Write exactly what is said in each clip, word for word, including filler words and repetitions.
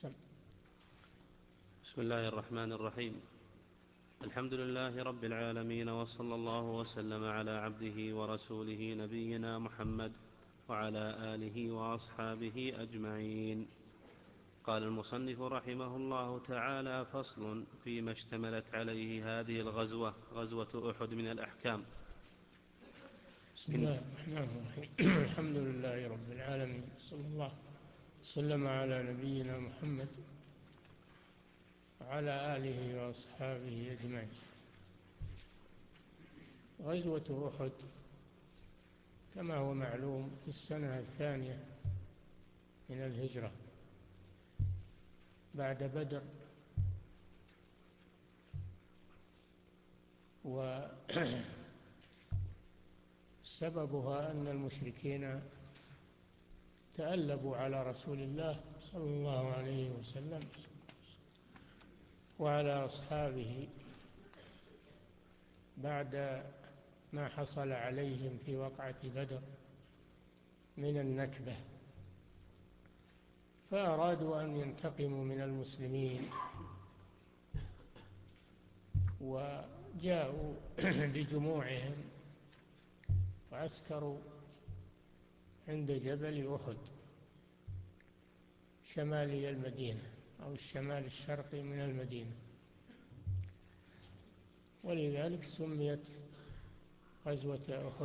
سم. بسم الله الرحمن الرحيم. الحمد لله رب العالمين، وصلى الله وسلم على عبده ورسوله نبينا محمد وعلى آله وأصحابه أجمعين. قال المصنف رحمه الله تعالى: فصل فيما اشتملت عليه هذه الغزوة، غزوة أحد، من الأحكام. بسم الله الرحمن الرحيم. الحمد لله رب العالمين، صلى الله وسلم على نبينا محمد وعلى آله وأصحابه أجمعين. غزوة أحد كما هو معلوم في السنة الثانية من الهجرة بعد بدر، وسببها أن المشركين تألبوا على رسول الله صلى الله عليه وسلم وعلى أصحابه بعد ما حصل عليهم في وقعة بدر من النكبة، فأرادوا أن ينتقموا من المسلمين، وجاءوا بجموعهم وعسكروا عند جبل أحد شمالي المدينة أو الشمال الشرقي من المدينة، ولذلك سميت غزوة أحد.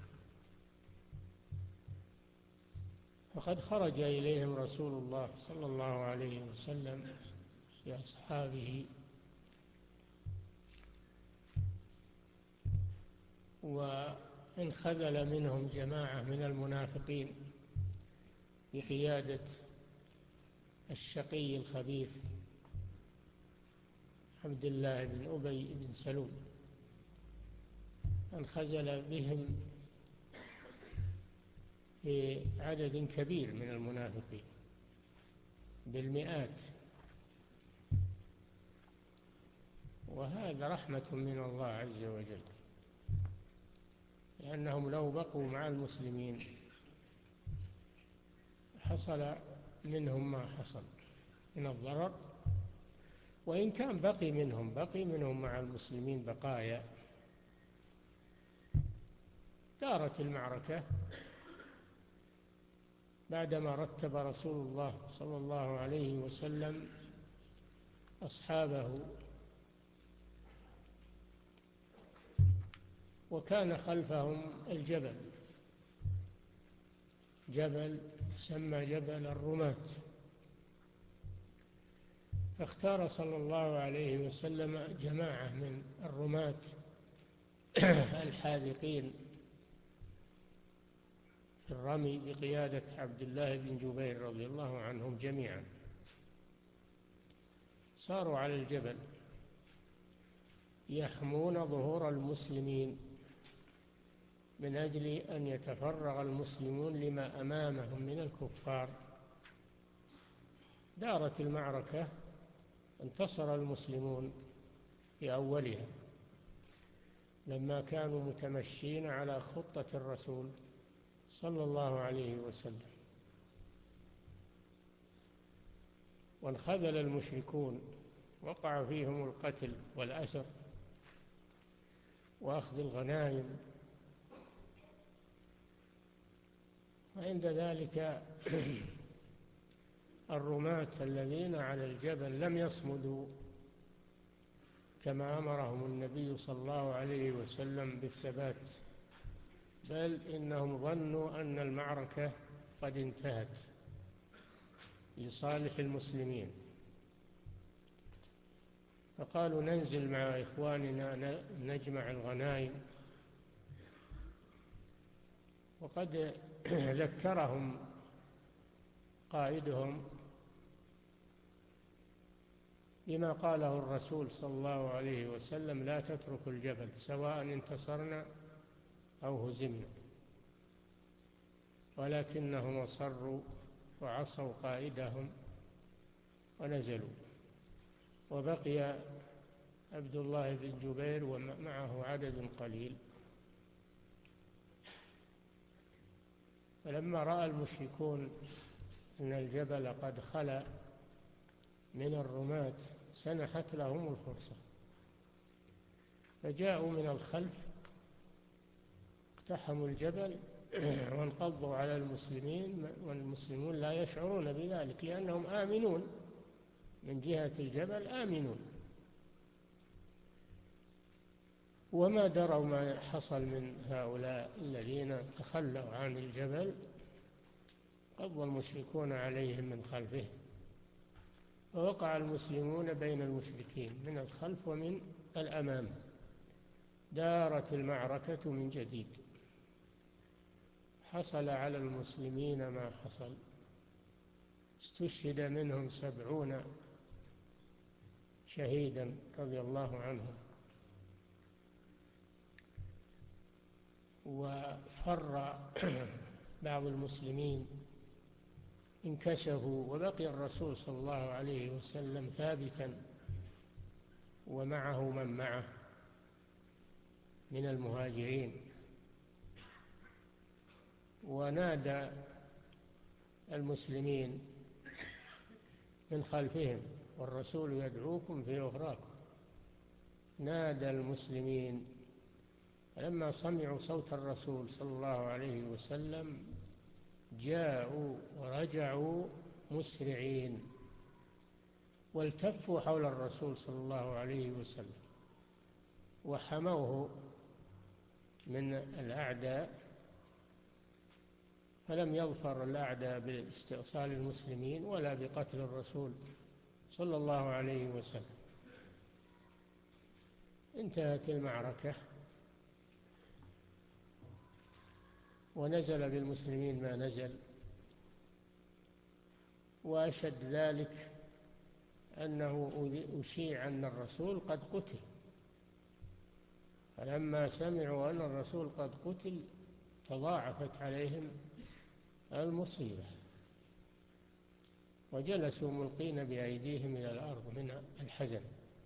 فقد خرج إليهم رسول الله صلى الله عليه وسلم بأصحابه، وانخذل منهم جماعة من المنافقين بقيادة الشقي الخبيث عبد الله بن أبي بن سلول، انخزل بهم في عدد كبير من المنافقين بالمئات، وهذا رحمة من الله عز وجل، لأنهم لو بقوا مع المسلمين حصل منهم ما حصل من الضرر، وإن كان بقي منهم بقي منهم مع المسلمين بقايا. دارت المعركة بعدما رتب رسول الله صلى الله عليه وسلم أصحابه، وكان خلفهم الجبل، جبل سمى جبل الرماة، فاختار صلى الله عليه وسلم جماعة من الرماة الحاذقين في الرمي بقيادة عبد الله بن جبير رضي الله عنهم جميعا. صاروا على الجبل يحمون ظهور المسلمين من أجل أن يتفرغ المسلمون لما أمامهم من الكفار. دارت المعركة، انتصر المسلمون في أولها لما كانوا متمشين على خطة الرسول صلى الله عليه وسلم، وانخذل المشركون، وقع فيهم القتل والأسر وأخذ الغنائم. وعند ذلك الرماة الذين على الجبل لم يصمدوا كما أمرهم النبي صلى الله عليه وسلم بالثبات، بل إنهم ظنوا أن المعركة قد انتهت لصالح المسلمين، فقالوا ننزل مع إخواننا نجمع الغنائم. وقد ذكرهم قائدهم بما قاله الرسول صلى الله عليه وسلم: لا تتركوا الجبل سواء انتصرنا أو هزمنا. ولكنهم أصروا وعصوا قائدهم ونزلوا، وبقي عبد الله بن جبير ومعه عدد قليل. فلما رأى المشركون أن الجبل قد خلا من الرماة سنحت لهم الفرصة، فجاءوا من الخلف اقتحموا الجبل وانقضوا على المسلمين، والمسلمون لا يشعرون بذلك لأنهم آمنون من جهة الجبل، آمنون، وما دروا ما حصل من هؤلاء الذين تخلوا عن الجبل. قضى المشركون عليهم من خلفهم، فوقع المسلمون بين المشركين من الخلف ومن الأمام، دارت المعركة من جديد، حصل على المسلمين ما حصل، استشهد منهم سبعون شهيدا رضي الله عنهم، وفر بعض المسلمين، انكشفوا، وبقي الرسول صلى الله عليه وسلم ثابتا ومعه من معه من المهاجرين، ونادى المسلمين من خلفهم والرسول يدعوكم في أخراكم. نادى المسلمين، فلما سمعوا صوت الرسول صلى الله عليه وسلم جاءوا ورجعوا مسرعين، والتفوا حول الرسول صلى الله عليه وسلم وحموه من الأعداء، فلم يظفر الأعداء باستئصال المسلمين ولا بقتل الرسول صلى الله عليه وسلم. انتهت المعركة ونزل بالمسلمين ما نزل، وأشد ذلك أنه أشيع أن الرسول قد قتل، فلما سمعوا أن الرسول قد قتل تضاعفت عليهم المصيبة، وجلسوا ملقين بأيديهم إلى الأرض من الحزن.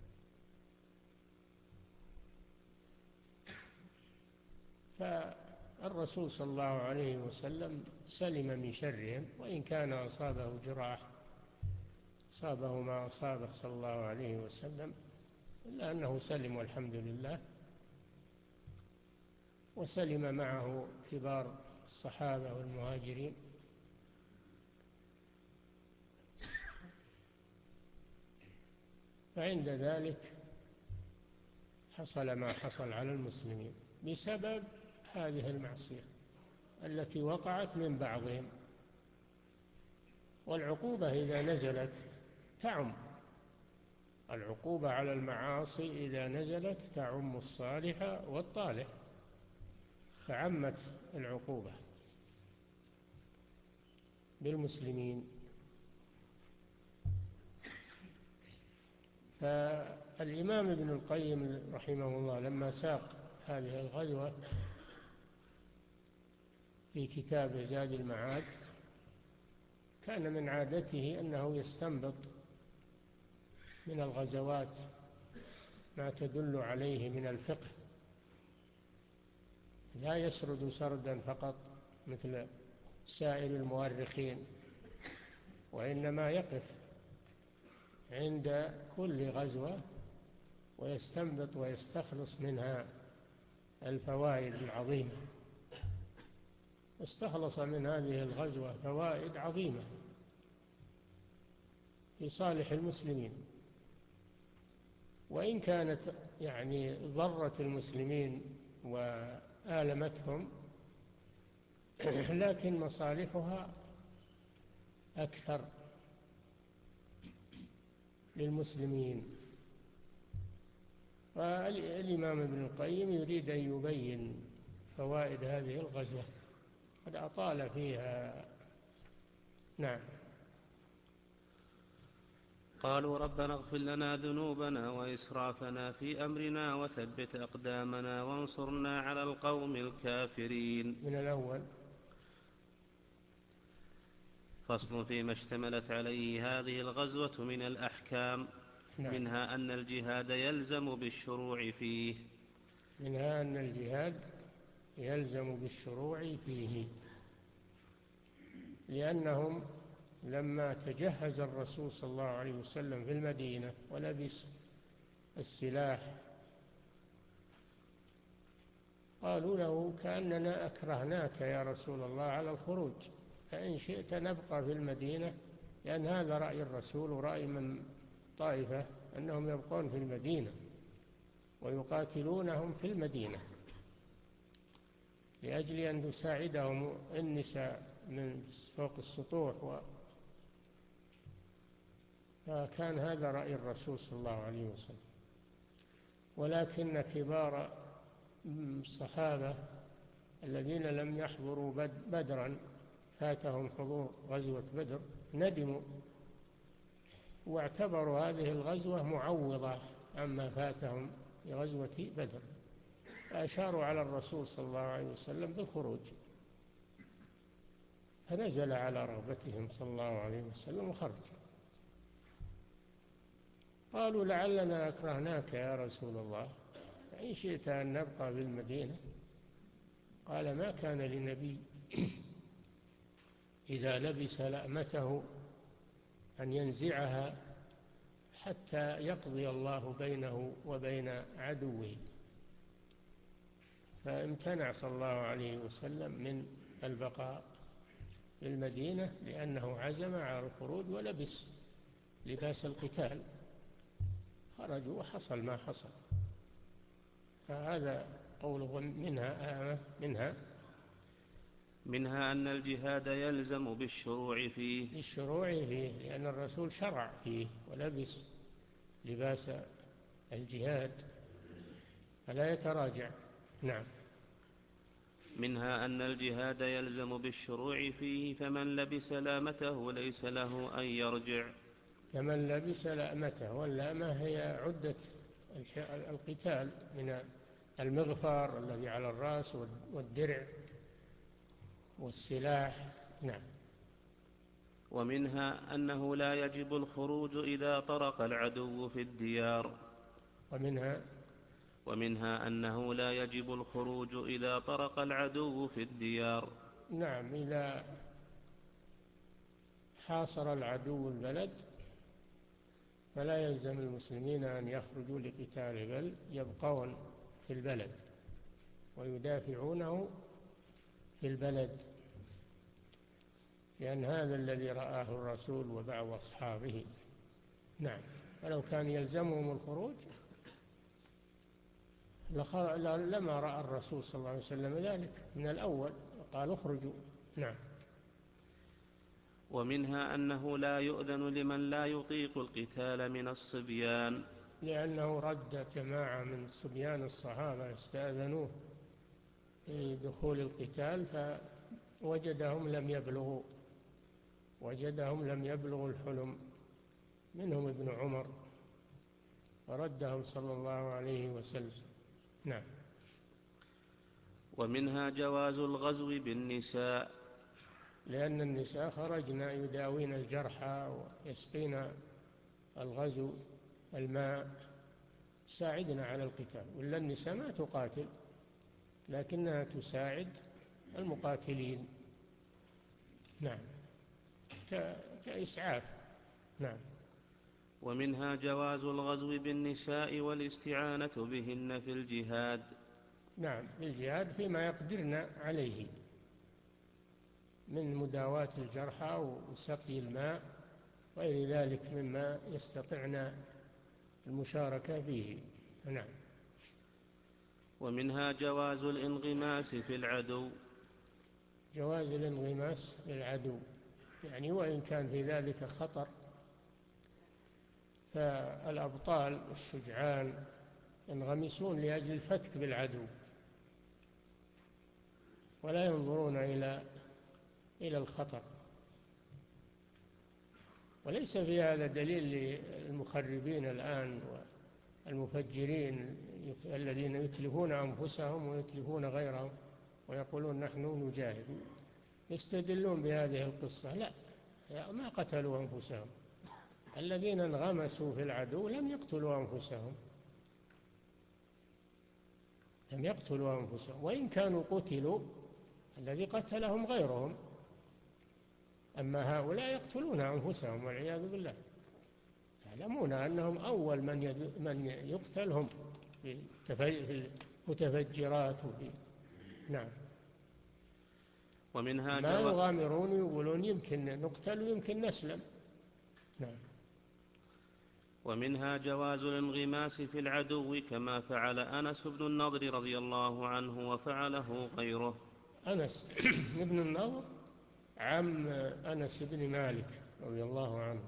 فالرسول صلى الله عليه وسلم سلم من شرهم، وإن كان أصابه جراح، أصابه ما أصابه صلى الله عليه وسلم، إلا أنه سلم والحمد لله، وسلم معه كبار الصحابة والمهاجرين. فعند ذلك حصل ما حصل على المسلمين بسبب هذه المعصية التي وقعت من بعضهم. والعقوبة إذا نزلت تعم، العقوبة على المعاصي إذا نزلت تعم الصالح والطالح، فعمت العقوبة بالمسلمين. فالإمام ابن القيم رحمه الله لما ساق هذه الغزوة في كتاب زاد المعاد كان من عادته أنه يستنبط من الغزوات ما تدل عليه من الفقه، لا يسرد سردا فقط مثل سائر المؤرخين، وإنما يقف عند كل غزوة ويستنبط ويستخلص منها الفوائد العظيمة. استخلص من هذه الغزوة فوائد عظيمة في صالح المسلمين، وإن كانت يعني ضرت المسلمين وآلمتهم، لكن مصالحها أكثر للمسلمين. والإمام ابن القيم يريد أن يبين فوائد هذه الغزوة، قد أطال فيها. نعم. قالوا ربنا اغفر لنا ذنوبنا وإسرافنا في أمرنا وثبت أقدامنا وانصرنا على القوم الكافرين. من الأول. فصل فيما اشتملت عليه هذه الغزوة من الأحكام. نعم. منها أن الجهاد يلزم بالشروع فيه منها أن الجهاد يلزم بالشروع فيه، لأنهم لما تجهز الرسول صلى الله عليه وسلم في المدينة ولبس السلاح قالوا له: كأننا أكرهناك يا رسول الله على الخروج، فإن شئت نبقى في المدينة، لأن هذا رأي الرسول ورأي من طائفة أنهم يبقون في المدينة ويقاتلونهم في المدينة لأجل أن تساعدهم النساء من فوق السطوح و... فكان هذا رأي الرسول صلى الله عليه وسلم. ولكن كبار الصحابة الذين لم يحضروا بدرا فاتهم حضور غزوة بدر ندموا واعتبروا هذه الغزوة معوضة عما فاتهم في غزوة بدر، فأشاروا على الرسول صلى الله عليه وسلم بالخروج، فنزل على رغبتهم صلى الله عليه وسلم وخرج. قالوا: لعلنا أكرهناك يا رسول الله، فإن شئت أن نبقى بالمدينة. قال: ما كان لنبي إذا لبس لأمته أن ينزعها حتى يقضي الله بينه وبين عدوه. فامتنع صلى الله عليه وسلم من البقاء في المدينة لأنه عزم على الخروج ولبس لباس القتال، خرجوا وحصل ما حصل. فهذا قوله منها منها منها أن الجهاد يلزم بالشروع فيه بالشروع فيه لأن الرسول شرع فيه ولبس لباس الجهاد فلا يتراجع. نعم. منها أن الجهاد يلزم بالشروع فيه، فمن لبس لامته ليس له أن يرجع. فمن لبس لامته، واللامة هي عدة القتال من المغفر الذي على الرأس والدرع والسلاح. نعم. ومنها أنه لا يجب الخروج إذا طرق العدو في الديار. ومنها ومنها أنه لا يجب الخروج إذا طرق العدو في الديار. نعم، إذا حاصر العدو البلد فلا يلزم المسلمين أن يخرجوا لقتال، بل يبقون في البلد ويدافعونه في البلد، لأن هذا الذي رآه الرسول وبعض أصحابه. نعم. ولو كان يلزمهم الخروج لما رأى الرسول صلى الله عليه وسلم ذلك من الأول قال: اخرجوا. نعم. ومنها أنه لا يؤذن لمن لا يطيق القتال من الصبيان، لأنه رد جماعة من صبيان الصحابة استأذنوه في دخول القتال فوجدهم لم يبلغوا وجدهم لم يبلغوا الحلم، منهم ابن عمر، فردهم صلى الله عليه وسلم. نعم. ومنها جواز الغزو بالنساء، لأن النساء خرجن يداوين الجرحى ويسقين الغزو الماء، ساعدنا على القتال، ولا النساء ما تقاتل لكنها تساعد المقاتلين. نعم، كإسعاف. نعم. ومنها جواز الغزو بالنساء والاستعانة بهن في الجهاد. نعم، في الجهاد فيما يقدرن عليه من مداواة الجرحى وسقي الماء وغير ذلك مما يستطعن المشاركة فيه. نعم. ومنها جواز الانغماس في العدو. جواز الانغماس في العدو، يعني وإن كان في ذلك خطر، فالأبطال الشجعان ينغمسون لأجل الفتك بالعدو ولا ينظرون إلى إلى الخطر. وليس في هذا دليل للمخربين الآن والمفجرين الذين يتلفون أنفسهم ويتلفون غيرهم ويقولون نحن نجاهد، يستدلون بهذه القصة. لا، ما قتلوا أنفسهم، الذين انغمسوا في العدو لم يقتلوا أنفسهم لم يقتلوا أنفسهم وإن كانوا قتلوا الذي قتلهم غيرهم، أما هؤلاء يقتلون أنفسهم والعياذ بالله، يعلمون أنهم أول من من يقتل هم في المتفجرات وفي نعم. ومنها ما جوا... يغامرون يقولون يمكن نقتل ويمكن نسلم. نعم. ومنها جواز الانغماس في العدو كما فعل أنس بن النضر رضي الله عنه وفعله غيره. أنس بن النضر عم أنس بن مالك رضي الله عنه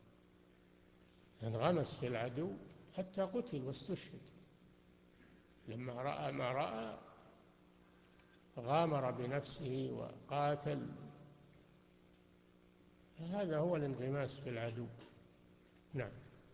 انغمس في العدو حتى قتل واستشهد، لما رأى ما رأى غامر بنفسه وقاتل. هذا هو الانغماس في العدو. نعم.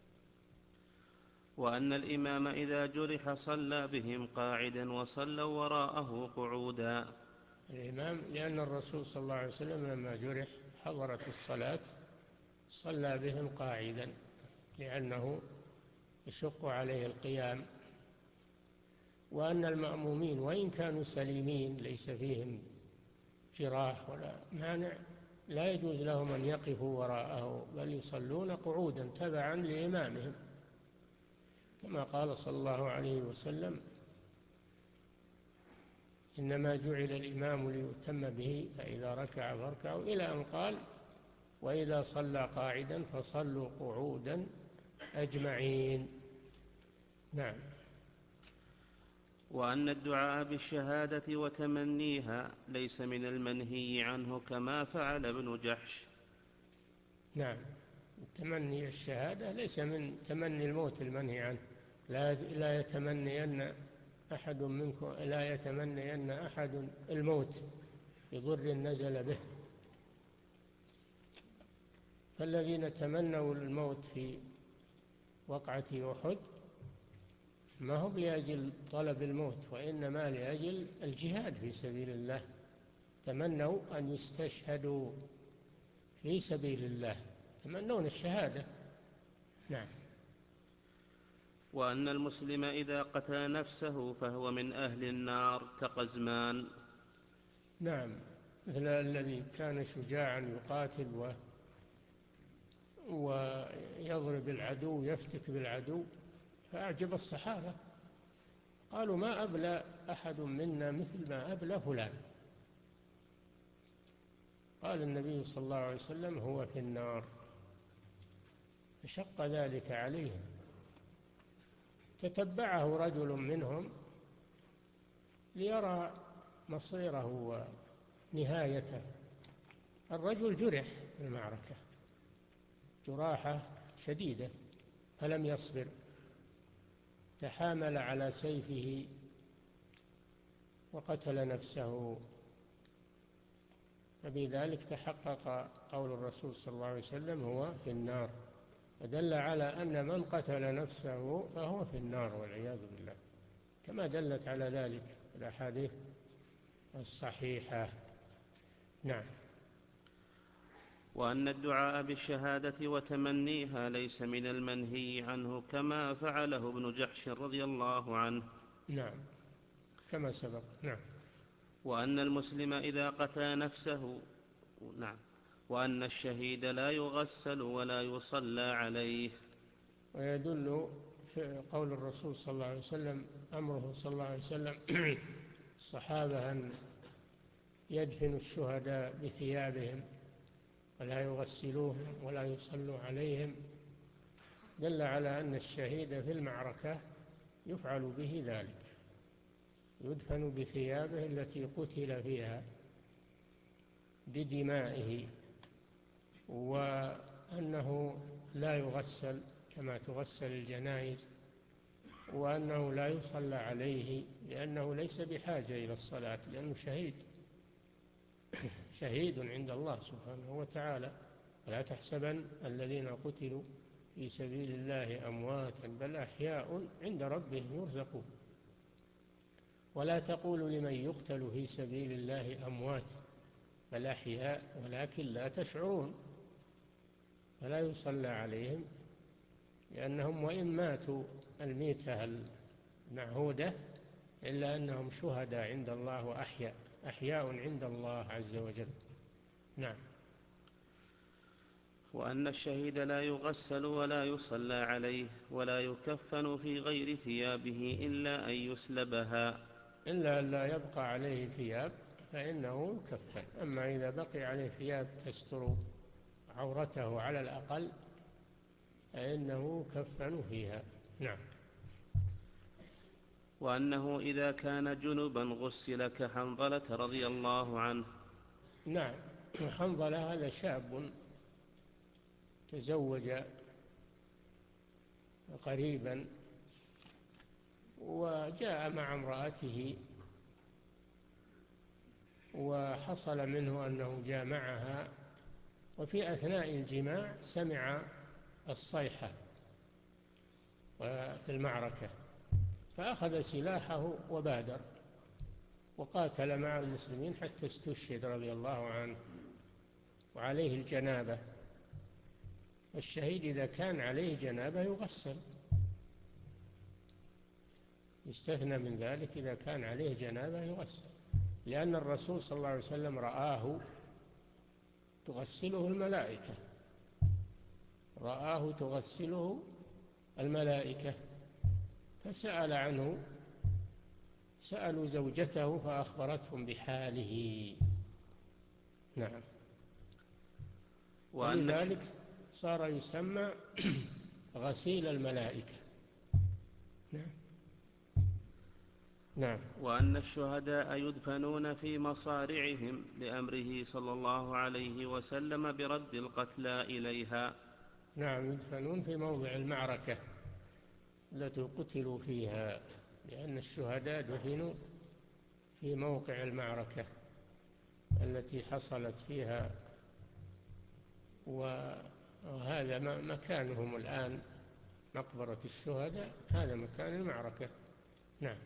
وأن الإمام إذا جرح صلى بهم قاعدا وصلوا وراءه قعودا. الإمام لأن الرسول صلى الله عليه وسلم لما جرح حضرت الصلاة صلى بهم قاعدا لأنه يشق عليه القيام. وأن المأمومين وإن كانوا سليمين ليس فيهم جراح ولا مانع لا يجوز لهم أن يقفوا وراءه، بل يصلون قعودا تبعا لإمامهم، كما قال صلى الله عليه وسلم: إنما جعل الإمام ليؤتم به فإذا ركع فاركعوا، إلى أن قال: وإذا صلى قاعدا فصلوا قعودا أجمعين. نعم. وأن الدعاء بالشهادة وتمنيها ليس من المنهي عنه كما فعل ابن جحش. نعم. تمني الشهادة ليس من تمني الموت المنهي عنه. لا لا يتمنين أحد منكم لا يتمنين أحد الموت بضر نزل به. فالذين تمنوا الموت في وقعة أحد ما هم لأجل طلب الموت، وإنما لأجل الجهاد في سبيل الله، تمنوا أن يستشهدوا في سبيل الله، يتمنون الشهادة. نعم. وأن المسلم إذا قتل نفسه فهو من أهل النار كقزمان. نعم، مثل الذي كان شجاعا يقاتل و... ويضرب العدو يفتك بالعدو فأعجب الصحابة، قالوا: ما أبلى أحد منا مثل ما أبلى فلان. قال النبي صلى الله عليه وسلم: هو في النار. فشق ذلك عليهم. تتبعه رجل منهم ليرى مصيره ونهايته. الرجل جرح في المعركة جراحة شديدة فلم يصبر، تحامل على سيفه وقتل نفسه، فبذلك تحقق قول الرسول صلى الله عليه وسلم: هو في النار، فدل على أن من قتل نفسه فهو في النار والعياذ بالله، كما دلت على ذلك الأحاديث الصحيحة. نعم. وأن الدعاء بالشهادة وتمنيها ليس من المنهي عنه كما فعله ابن جحش رضي الله عنه. نعم، كما سبق. نعم. وأن المسلم إذا قتل نفسه نعم وأن الشهيد لا يغسل ولا يصلى عليه. ويدل في قول الرسول صلى الله عليه وسلم أمره صلى الله عليه وسلم الصحابة أن يدفنوا الشهداء بثيابهم ولا يغسلوهم ولا يصلوا عليهم، دل على أن الشهيد في المعركة يفعل به ذلك، يدفن بثيابه التي قتل فيها بدمائه، وأنه لا يغسل كما تغسل الجنائز، وأنه لا يصلى عليه لأنه ليس بحاجة إلى الصلاة، لأنه شهيد شهيد عند الله سبحانه وتعالى. ولا تحسبن الذين قتلوا في سبيل الله أمواتا بل أحياء عند ربهم يرزقون. ولا تقولوا لمن يقتل في سبيل الله أموات بل أحياء ولكن لا تشعرون. فلا يصلى عليهم لأنهم وإن ماتوا الميتة المعهودة إلا أنهم شهداء عند الله وأحياء أحياء عند الله عز وجل. نعم. وأن الشهيد لا يغسل ولا يصلى عليه ولا يكفن في غير ثيابه إلا أن يسلبها، إلا أن لا يبقى عليه ثياب فإنه يكفن. أما إذا بقي عليه ثياب تستر عورته على الأقل فإنه يكفن فيها. نعم. وأنه إذا كان جنبا غسل كحنظلة رضي الله عنه. نعم. حنظلة هذا شاب تزوج قريبا وجاء مع امرأته، وحصل منه أنه جامعها، وفي أثناء الجماع سمع الصيحة في المعركة، فأخذ سلاحه وبادر وقاتل مع المسلمين حتى استشهد رضي الله عنه وعليه الجنابة. الشهيد إذا كان عليه جنابة يغسل، يستثنى من ذلك إذا كان عليه جنابة يغسل، لأن الرسول صلى الله عليه وسلم رآه تغسله الملائكة، رآه تغسله الملائكة، فسأل عنه، سألوا زوجته فأخبرتهم بحاله. نعم. ولذلك صار يسمى غسيل الملائكة. نعم. نعم. وأن الشهداء يدفنون في مصارعهم لأمره صلى الله عليه وسلم برد القتلى إليها. نعم، يدفنون في موضع المعركة التي قتلوا فيها، لأن الشهداء دفنوا في موقع المعركة التي حصلت فيها، وهذا مكانهم الآن، مقبرة الشهداء هذا مكان المعركة. نعم.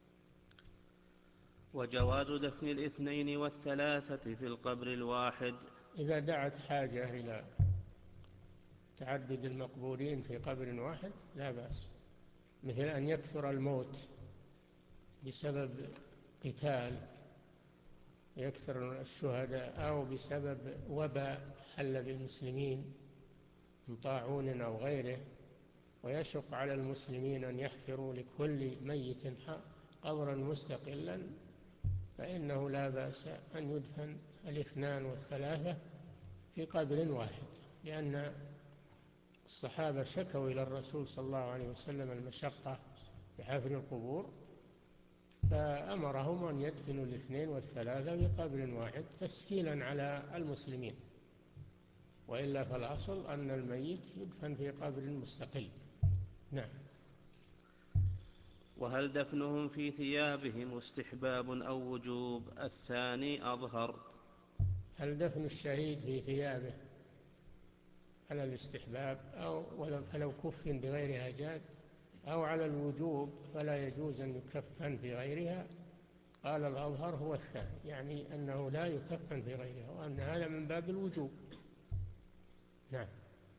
وجواز دفن الاثنين والثلاثة في القبر الواحد إذا دعت حاجة إلى تعدد المقبورين في قبر واحد لا بأس، مثل أن يكثر الموت بسبب قتال، يكثر الشهداء، أو بسبب وباء حل بالمسلمين من طاعون أو غيره، ويشق على المسلمين أن يحفروا لكل ميت قبرا مستقلا، فإنه لا بأس أن يدفن الاثنان والثلاثة في قبر واحد، لأن الصحابة شكوا إلى الرسول صلى الله عليه وسلم المشقة بحفر القبور، فأمرهم أن يدفنوا الاثنين والثلاثة في قبر واحد تسهيلا على المسلمين، وإلا فالأصل أن الميت يدفن في قبر مستقل. نعم. وهل دفنهم في ثيابهم استحباب أو وجوب؟ الثاني أظهر. هل دفن الشهيد في ثيابه على الاستحباب أو ولو فلو كفن بغيرها جاز، أو على الوجوب فلا يجوز أن يكفن في غيرها؟ قال الأظهر هو الثاني، يعني أنه لا يكفن في غيرها، وأن هذا من باب الوجوب. نعم.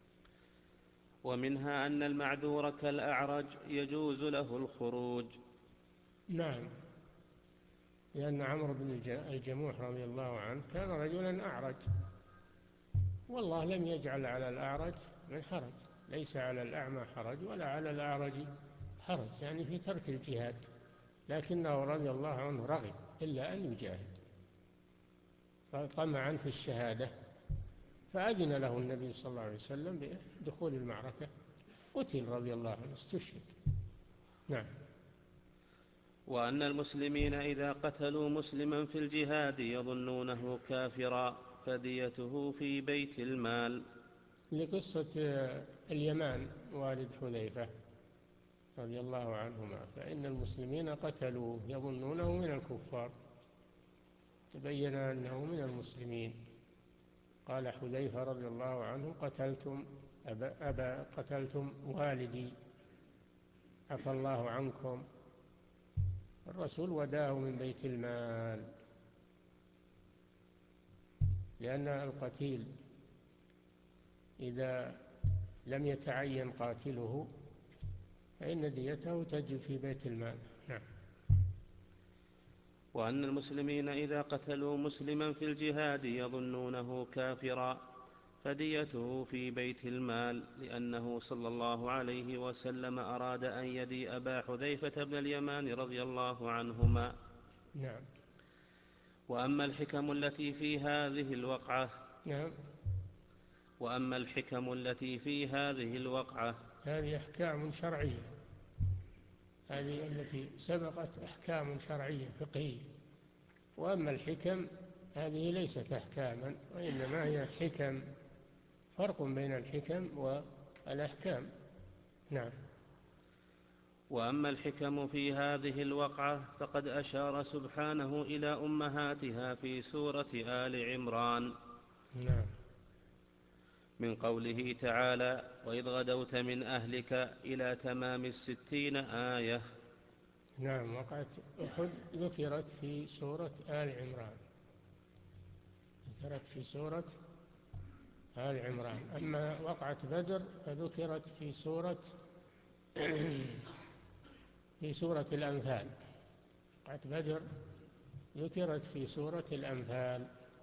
ومنها أن المعذور كالأعرج يجوز له الخروج. نعم، لأن عمرو بن الجموح رضي الله عنه كان رجلا أعرج، والله لم يجعل على الأعرج من حرج، ليس على الأعمى حرج ولا على الأعرج حرج، يعني في ترك الجهاد، لكنه رضي الله عنه رغب إلا أن يجاهد طمعا في الشهادة، فأذن له النبي صلى الله عليه وسلم بدخول المعركة، قتل رضي الله عنه، استشهد. نعم. وأن المسلمين إذا قتلوا مسلما في الجهاد يظنونه كافرا فديته في بيت المال. لقصة اليمان والد حذيفة رضي الله عنهما، فإن المسلمين قتلوا يظنونه من الكفار، تبين أنه من المسلمين، قال حذيفة رضي الله عنه قتلتم أبا, أبا قتلتم والدي عفى الله عنكم، الرسول وداه من بيت المال، لأن القتيل إذا لم يتعين قاتله فإن ديته تجب في بيت المال. نعم. وأن المسلمين إذا قتلوا مسلما في الجهاد يظنونه كافرا فديته في بيت المال، لأنه صلى الله عليه وسلم أراد أن يدي أبا حذيفة بن اليمان رضي الله عنهما. نعم. وأما الحكم التي في هذه الوقعة نعم. وأما الحكم التي في هذه الوقعة هذه أحكام شرعية، هذه التي سبقت أحكام شرعية فقهية. وأما الحكم هذه ليست أحكاما، وإنما هي حكم، فرق بين الحكم والأحكام. نعم. وأما الحكم في هذه الوقعة فقد أشار سبحانه إلى أمهاتها في سورة آل عمران. نعم. من قوله تعالى: وإذ غدوت من أهلك إلى تمام الستين آية. نعم. وقعت أحد ذكرت في سورة آل عمران، ذكرت في سورة آل عمران. أما وقعت بدر فذكرت في سورة في سورة الأنفال. وقعت بدر ذكرت في سورة الأنفال.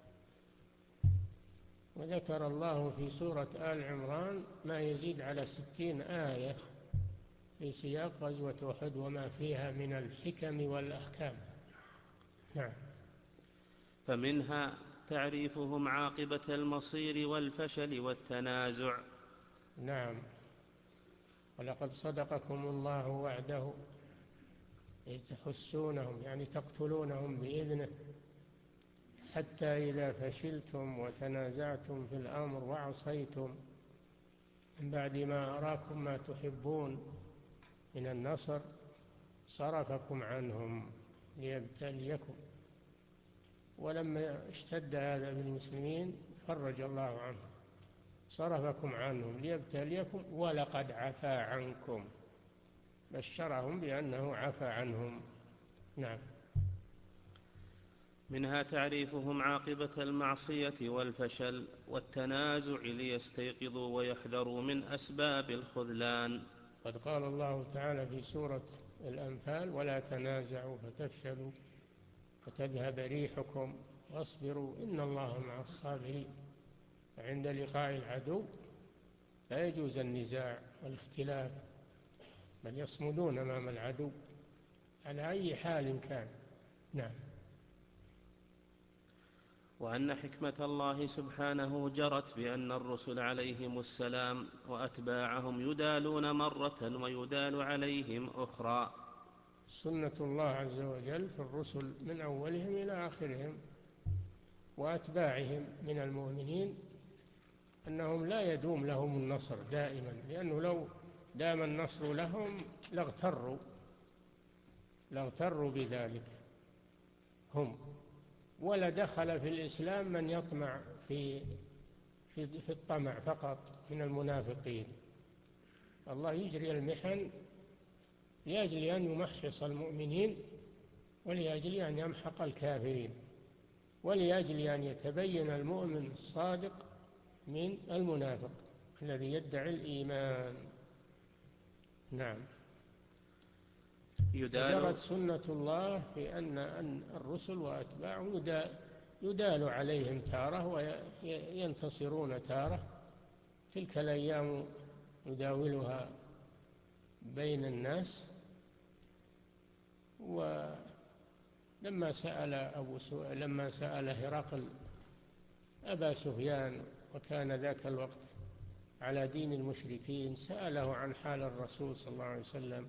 وذكر الله في سورة آل عمران ما يزيد على ستين آية في سياق غزوة أحد وما فيها من الحكم والأحكام. نعم. فمنها تعريفهم عاقبة المصير والفشل والتنازع. نعم. ولقد صدقكم الله وعده إذ تحسونهم، يعني تقتلونهم بإذنه، حتى إذا فشلتم وتنازعتم في الأمر وعصيتم من بعد ما أراكم ما تحبون من النصر صرفكم عنهم ليبتليكم. ولما اشتد هذا بالمسلمين فرج الله عنهم، صرفكم عنهم ليبتليكم ولقد عفا عنكم، بشرهم بأنه عفا عنهم. نعم. منها تعريفهم عاقبة المعصية والفشل والتنازع ليستيقظوا ويحذروا من أسباب الخذلان. قد قال الله تعالى في سورة الأنفال: ولا تنازعوا فتفشلوا فتذهب ريحكم واصبروا إن الله مع الصابرين. عند لقاء العدو لا يجوز النزاع والاختلاف، بل يصمدون أمام العدو على أي حال كان. نعم. وأن حكمة الله سبحانه جرت بأن الرسل عليهم السلام وأتباعهم يدالون مرة ويدال عليهم أخرى. سنة الله عز وجل في الرسل من أولهم إلى آخرهم وأتباعهم من المؤمنين أنهم لا يدوم لهم النصر دائما، لأنه لو دام النصر لهم لاغتروا لاغتروا بذلك هم، ولا دخل في الإسلام من يطمع في في في الطمع فقط من المنافقين. الله يجري المحن لأجل أن يمحص المؤمنين، ولأجل أن يمحق الكافرين، ولأجل أن يتبين المؤمن الصادق من المنافق الذي يدعي الإيمان. نعم. جرت سنة الله في أن أن الرسل وأتباعهم يدال عليهم تارة وينتصرون تارة. تلك الأيام نداولها بين الناس. ولما سأل أبو سو... لما سأل هرقل أبا سفيان، وكان ذاك الوقت على دين المشركين، سأله عن حال الرسول صلى الله عليه وسلم،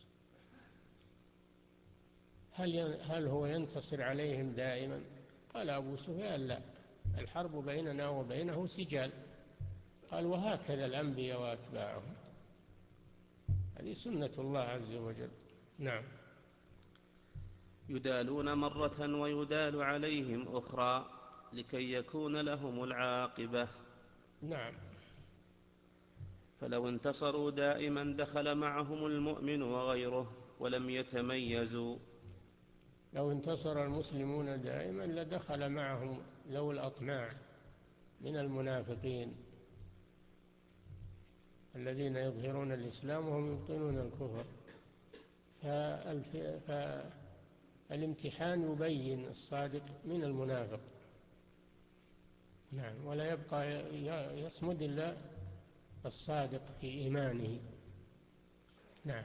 هل هل هو ينتصر عليهم دائما؟ قال أبو سفيان: لا، الحرب بيننا وبينه سجال. قال: وهكذا الأنبياء وأتباعهم. هذه سنة الله عز وجل. نعم. يدالون مرة ويدال عليهم أخرى لكي يكون لهم العاقبة. نعم. فلو انتصروا دائما دخل معهم المؤمن وغيره ولم يتميزوا. لو انتصر المسلمون دائما لدخل معهم ذوو الأطماع من المنافقين الذين يظهرون الإسلام وهم يبطنون الكفر. فالامتحان يبين الصادق من المنافق. نعم، ولا يبقى يصمد إلا الصادق في إيمانه. نعم.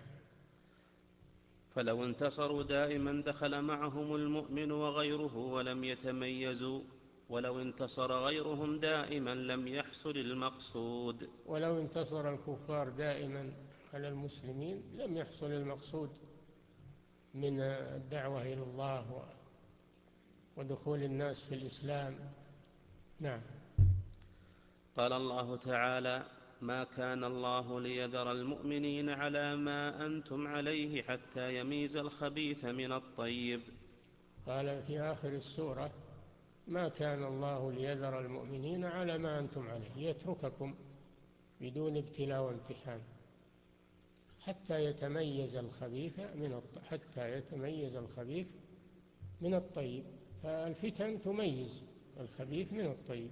فلو انتصروا دائما دخل معهم المؤمن وغيره ولم يتميزوا، ولو انتصر غيرهم دائما لم يحصل المقصود. ولو انتصر الكفار دائما على المسلمين لم يحصل المقصود من الدعوة إلى الله ودخول الناس في الإسلام. نعم. قال الله تعالى: ما كان الله ليذر المؤمنين على ما أنتم عليه حتى يميز الخبيث من الطيب. قال في آخر السورة: ما كان الله ليذر المؤمنين على ما أنتم عليه، ليترككم بدون ابتلاء وامتحان حتى يتميز الخبيث من الط... حتى يتميز الخبيث من الطيب. فالفتن تميز الخبيث من الطيب.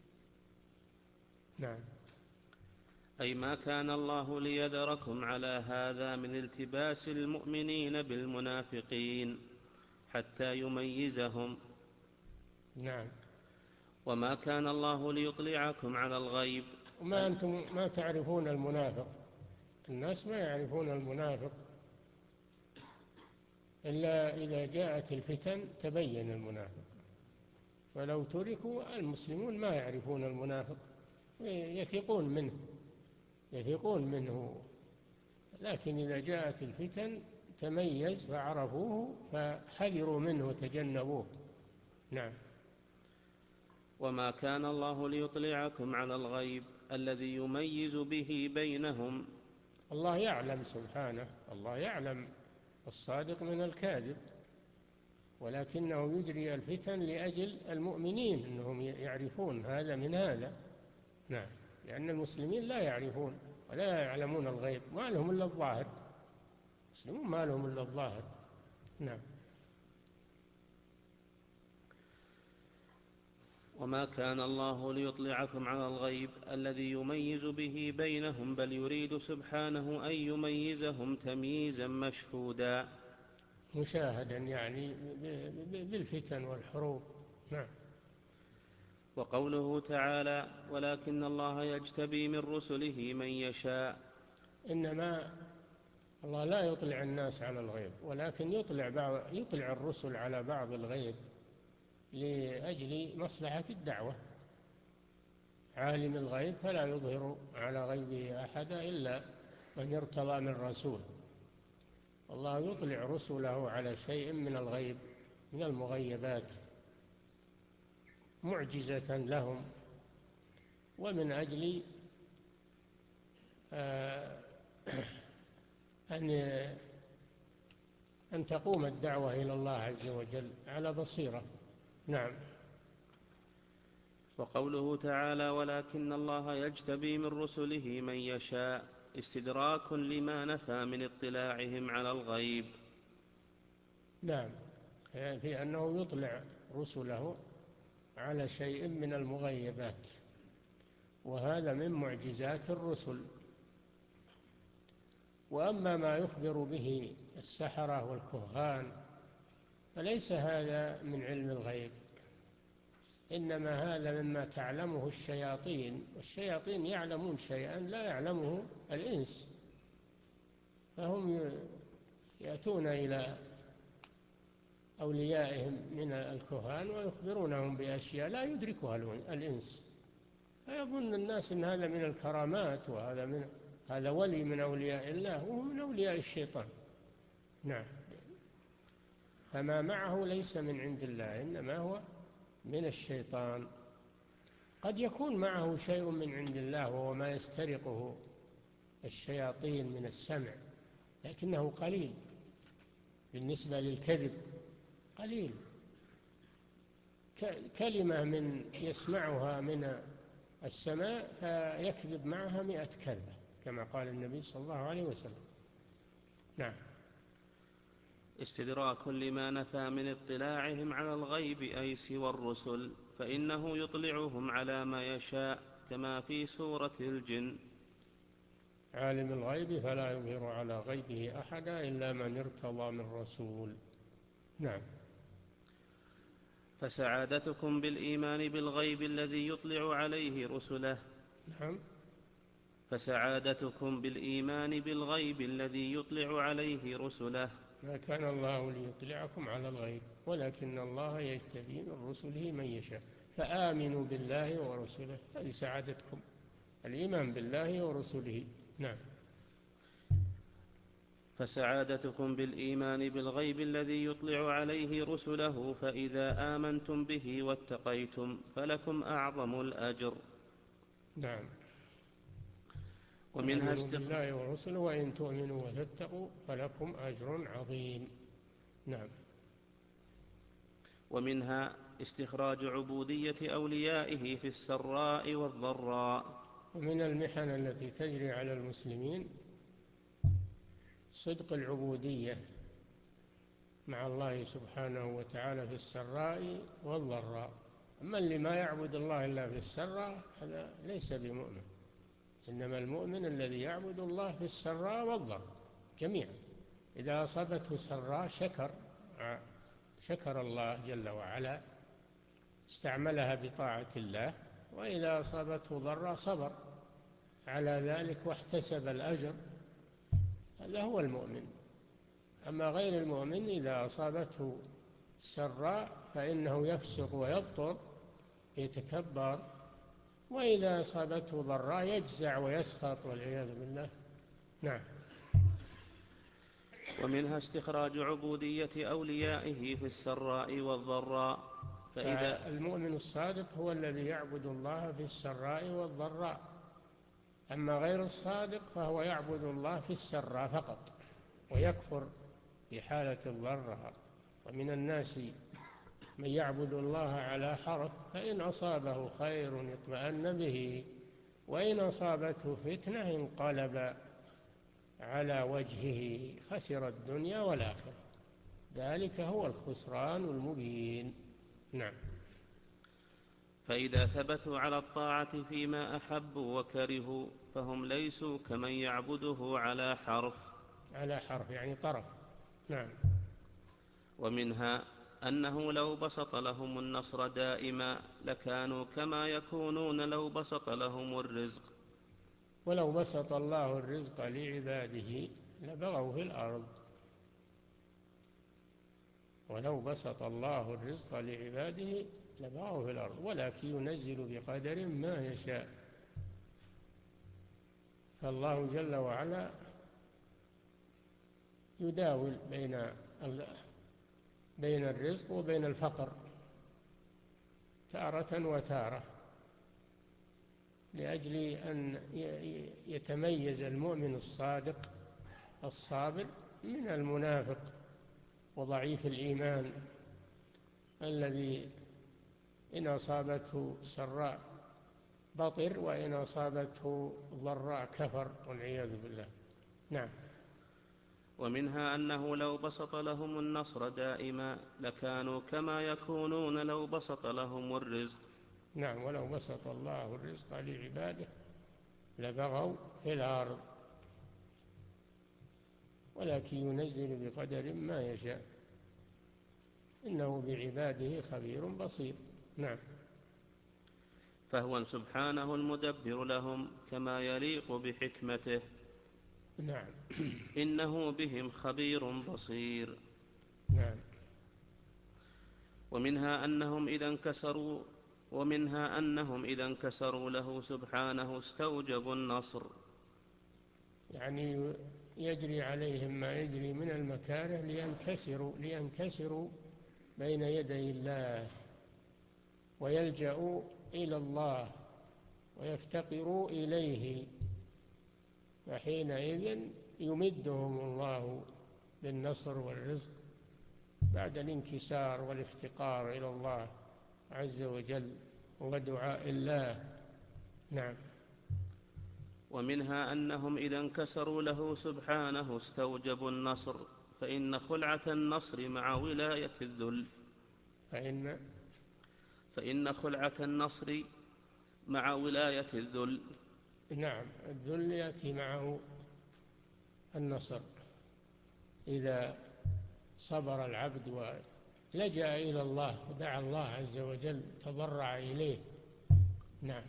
نعم. أي ما كان الله ليذركم على هذا من التباس المؤمنين بالمنافقين حتى يميزهم. نعم. وما كان الله ليطلعكم على الغيب. وما أنتم ما تعرفون المنافق، الناس ما يعرفون المنافق إلا إذا جاءت الفتن تبين المنافق. فلو تركوا المسلمون ما يعرفون المنافق، يثقون منه يثقون منه لكن إذا جاءت الفتن تميز فعرفوه فحذروا منه وتجنبوه. نعم. وما كان الله ليطلعكم على الغيب الذي يميز به بينهم. الله يعلم سبحانه، الله يعلم الصادق من الكاذب، ولكنه يجري الفتن لأجل المؤمنين أنهم يعرفون هذا من هذا. نعم. لأن المسلمين لا يعرفون ولا يعلمون الغيب، ما لهم إلا الظاهر. المسلمون ما لهم إلا الظاهر. نعم. وما كان الله ليطلعكم على الغيب الذي يميز به بينهم، بل يريد سبحانه أن يميزهم تمييزا مشهودا، مشاهدا يعني بالفتن والحروب. نعم. وقوله تعالى: ولكن الله يجتبي من رسله من يشاء. إنما الله لا يطلع الناس على الغيب، ولكن يطلع بعض يطلع الرسل على بعض الغيب لأجل مصلحة الدعوة. عالم الغيب فلا يظهر على غيبه أحدا إلا من ارتضى من رسول. الله يطلع رسله على شيء من الغيب من المغيبات معجزة لهم، ومن أجل أن أن تقوم الدعوة إلى الله عز وجل على بصيرة. نعم. وقوله تعالى: ولكن الله يجتبي من رسله من يشاء، استدراك لما نفى من اطلاعهم على الغيب. نعم، في أنه يطلع رسله على شيء من المغيبات، وهذا من معجزات الرسل. وأما ما يخبر به السحرة والكهان فليس هذا من علم الغيب، إنما هذا مما تعلمه الشياطين، والشياطين يعلمون شيئا لا يعلمه الإنس، فهم يأتون إلى أوليائهم من الكهان ويخبرونهم بأشياء لا يدركها الإنس، فيظن الناس أن هذا من الكرامات وهذا من هذا ولي من أولياء الله وهو من أولياء الشيطان. نعم. فما معه ليس من عند الله، إنما هو من الشيطان. قد يكون معه شيء من عند الله وهو ما يسترقه الشياطين من السمع، لكنه قليل بالنسبة للكذب، قليل. كلمة من يسمعها من السماء فيكذب معها مئة كذبة كما قال النبي صلى الله عليه وسلم. نعم. استدراك لما نفى من اطلاعهم على الغيب أي سوى الرسل، فإنه يطلعهم على ما يشاء كما في سورة الجن: عالم الغيب فلا يظهر على غيبه أحدا إلا من ارتضى من رسول. نعم. فسعادتكم بالإيمان بالغيب الذي يطلع عليه رسله نعم. فسعادتكم بالإيمان بالغيب الذي يطلع عليه رسله. ما كان الله ليطلعكم على الغيب ولكن الله يجتبي من رسله من يشاء، فآمنوا بالله ورسله، هذه سعادتكم، الإيمان بالله ورسله. نعم. فسعادتكم بالإيمان بالغيب الذي يطلع عليه رسله، فإذا آمنتم به واتقيتم فلكم أعظم الأجر. نعم. ومنها آمنوا استقرار بالله ورسله وإن تؤمنوا وتتقوا فلكم أجر عظيم. نعم. ومنها استخراج عبودية أوليائه في السراء والضراء. ومن المحن التي تجري على المسلمين صدق العبودية مع الله سبحانه وتعالى في السراء والضراء. أما اللي ما يعبد الله إلا في السراء هذا ليس بمؤمن، إنما المؤمن الذي يعبد الله في السراء والضراء جميعا. إذا أصابته سراء شكر شكر الله جل وعلا، استعملها بطاعة الله، وإذا أصابته ضراء صبر على ذلك واحتسب الأجر، هذا هو المؤمن. أما غير المؤمن إذا أصابته سراء فإنه يفسق ويبطر يتكبر، وإذا أصابته ضراء يجزع ويسخط والعياذ بالله. نعم. ومنها استخراج عبودية أوليائه في السراء والضراء. فإذا المؤمن الصادق هو الذي يعبد الله في السراء والضراء، أما غير الصادق فهو يعبد الله في السراء فقط ويكفر في حالة الضراء. ومن الناس من يعبد الله على حرف، فإن أصابه خير اطمأن به وإن أصابته فتنة انقلب على وجهه خسر الدنيا والآخرة، ذلك هو الخسران المبين. نعم. فإذا ثبتوا على الطاعة فيما أحبوا وكرهوا فهم ليسوا كمن يعبده على حرف. على حرف يعني طرف. نعم. ومنها أنه لو بسط لهم النصر دائما لكانوا كما يكونون لو بسط لهم الرزق. ولو بسط الله الرزق لعباده لبغوا في الأرض. ولو بسط الله الرزق لعباده لبغوا في الأرض ولكن ينزل بقدر ما يشاء. فالله جل وعلا يداول بين بين الرزق وبين الفقر تارة وتارة، لأجل أن يتميز المؤمن الصادق الصابر من المنافق وضعيف الإيمان الذي إن أصابته سراء بطر وإن أصابته ضراء كفر والعياذ بالله. نعم. ومنها أنه لو بسط لهم النصر دائما لكانوا كما يكونون لو بسط لهم الرزق. نعم. ولو بسط الله الرزق لعباده لبغوا في الأرض ولكن ينزل بقدر ما يشاء إنه بعباده خبير بصير. نعم. فهو سبحانه المدبر لهم كما يليق بحكمته. نعم. إنه بهم خبير بصير. نعم. ومنها أنهم إذا انكسروا ومنها أنهم إذا انكسروا له سبحانه استوجبوا النصر. يعني يجري عليهم ما يجري من المكاره لينكسروا لينكسروا بين يدي الله ويلجأوا إلى الله ويفتقروا إليه، فحينئذ يمدهم الله بالنصر والرزق بعد الانكسار والافتقار إلى الله عز وجل ودعاء الله. نعم. ومنها أنهم إذا انكسروا له سبحانه استوجبوا النصر، فإن خلعة النصر مع ولاية الذل فإن فإن خلعة النصر مع ولاية الذل. نعم. الذل يأتي معه النصر إذا صبر العبد لجأ إلى الله ودعا الله عز وجل، تضرع إليه. نعم.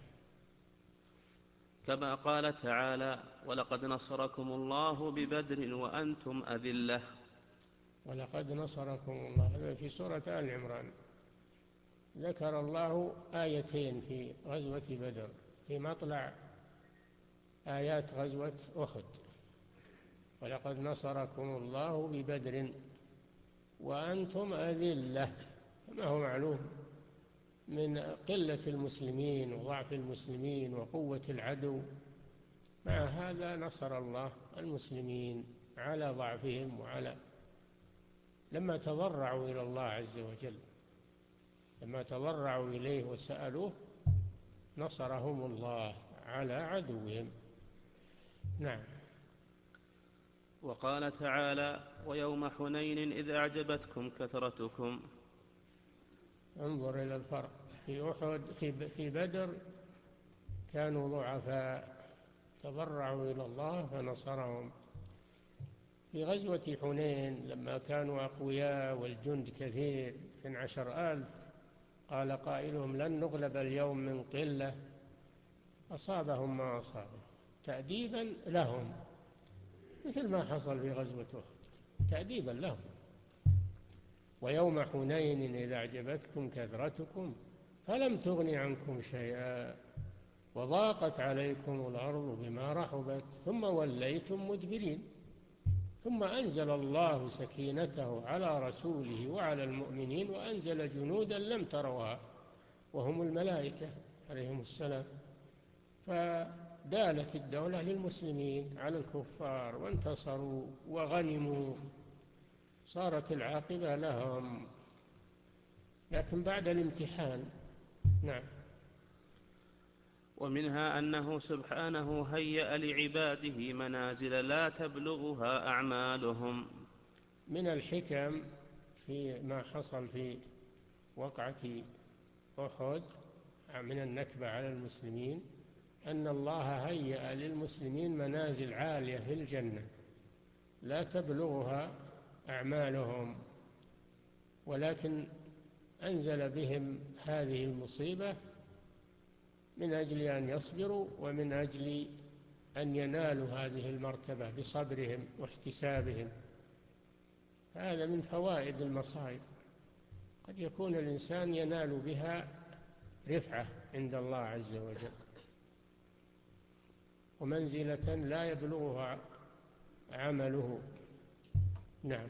كما قال تعالى: ولقد نصركم الله ببدر وأنتم أذلة. ولقد نصركم الله في سورة آل عمران. ذكر الله آيتين في غزوة بدر في مطلع آيات غزوة أحد: ولقد نصركم الله ببدر وأنتم أذلة. كما هو معلوم من قلة المسلمين وضعف المسلمين وقوة العدو، مع هذا نصر الله المسلمين على ضعفهم، وعلى لما تضرعوا إلى الله عز وجل، لما تضرعوا إليه وسألوه نصرهم الله على عدوهم. نعم. وقال تعالى: ويوم حنين إذ أعجبتكم كثرتكم. انظر إلى الفرق في أحد في في بدر كانوا ضعفاء تضرعوا إلى الله فنصرهم. في غزوة حنين لما كانوا أقوياء والجند كثير اثني عشر ألف، قال قائلهم لن نغلب اليوم من قلة، أصابهم ما أصابهم تأديبا لهم، مثل ما حصل في غزوة أحد تأديبا لهم. ويوم حنين إذا أعجبتكم كثرتكم فلم تغن عنكم شيئا وضاقت عليكم الأرض بما رحبت ثم وليتم مدبرين، ثم أنزل الله سكينته على رسوله وعلى المؤمنين وأنزل جنودا لم تروها وهم الملائكة عليهم السلام، فدالت الدولة للمسلمين على الكفار وانتصروا وغنموا، صارت العاقبة لهم، لكن بعد الامتحان. نعم. ومنها أنه سبحانه هيأ لعباده منازل لا تبلغها أعمالهم. من الحكم في ما حصل في وقعة أحد من النكبة على المسلمين أن الله هيأ للمسلمين منازل عالية في الجنة لا تبلغها أعمالهم، ولكن أنزل بهم هذه المصيبة من أجل أن يصبروا ومن أجل أن ينالوا هذه المرتبة بصبرهم واحتسابهم. هذا من فوائد المصائب، قد يكون الإنسان ينال بها رفعة عند الله عز وجل ومنزلة لا يبلغها عمله. نعم.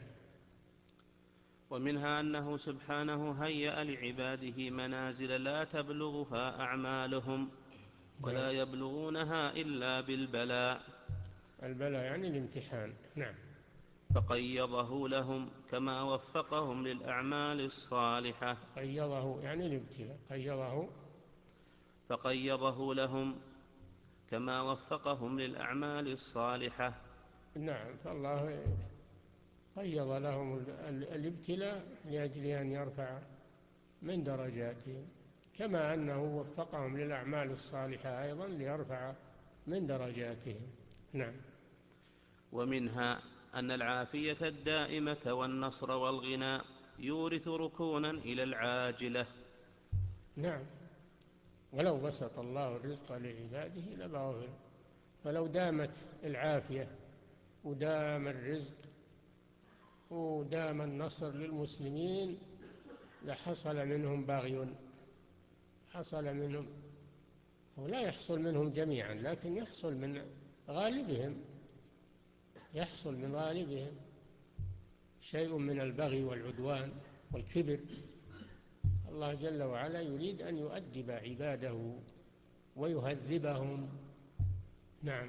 ومنها أنه سبحانه هيأ لعباده منازل لا تبلغها أعمالهم ولا يبلغونها إلا بالبلاء. البلاء يعني الامتحان. نعم. فقيضه لهم كما وفقهم للأعمال الصالحة. قيضه يعني الابتلاء، قيضه فقيضه لهم كما وفقهم للأعمال الصالحة. نعم. فالله قيض لهم الابتلاء لأجل أن يرفع من درجاتهم، كما أنه وفقهم للأعمال الصالحة أيضا ليرفع من درجاتهم. نعم. ومنها أن العافية الدائمة والنصر والغنى يورث ركونا إلى العاجلة. نعم. ولو بسط الله الرزق لعباده لبغوا، فلو دامت العافية ودام الرزق ودام النصر للمسلمين لحصل منهم بغي، حصل منهم، ولا يحصل منهم جميعا لكن يحصل من غالبهم، يحصل من غالبهم شيء من البغي والعدوان والكبر. الله جل وعلا يريد أن يؤدب عباده ويهذبهم. نعم.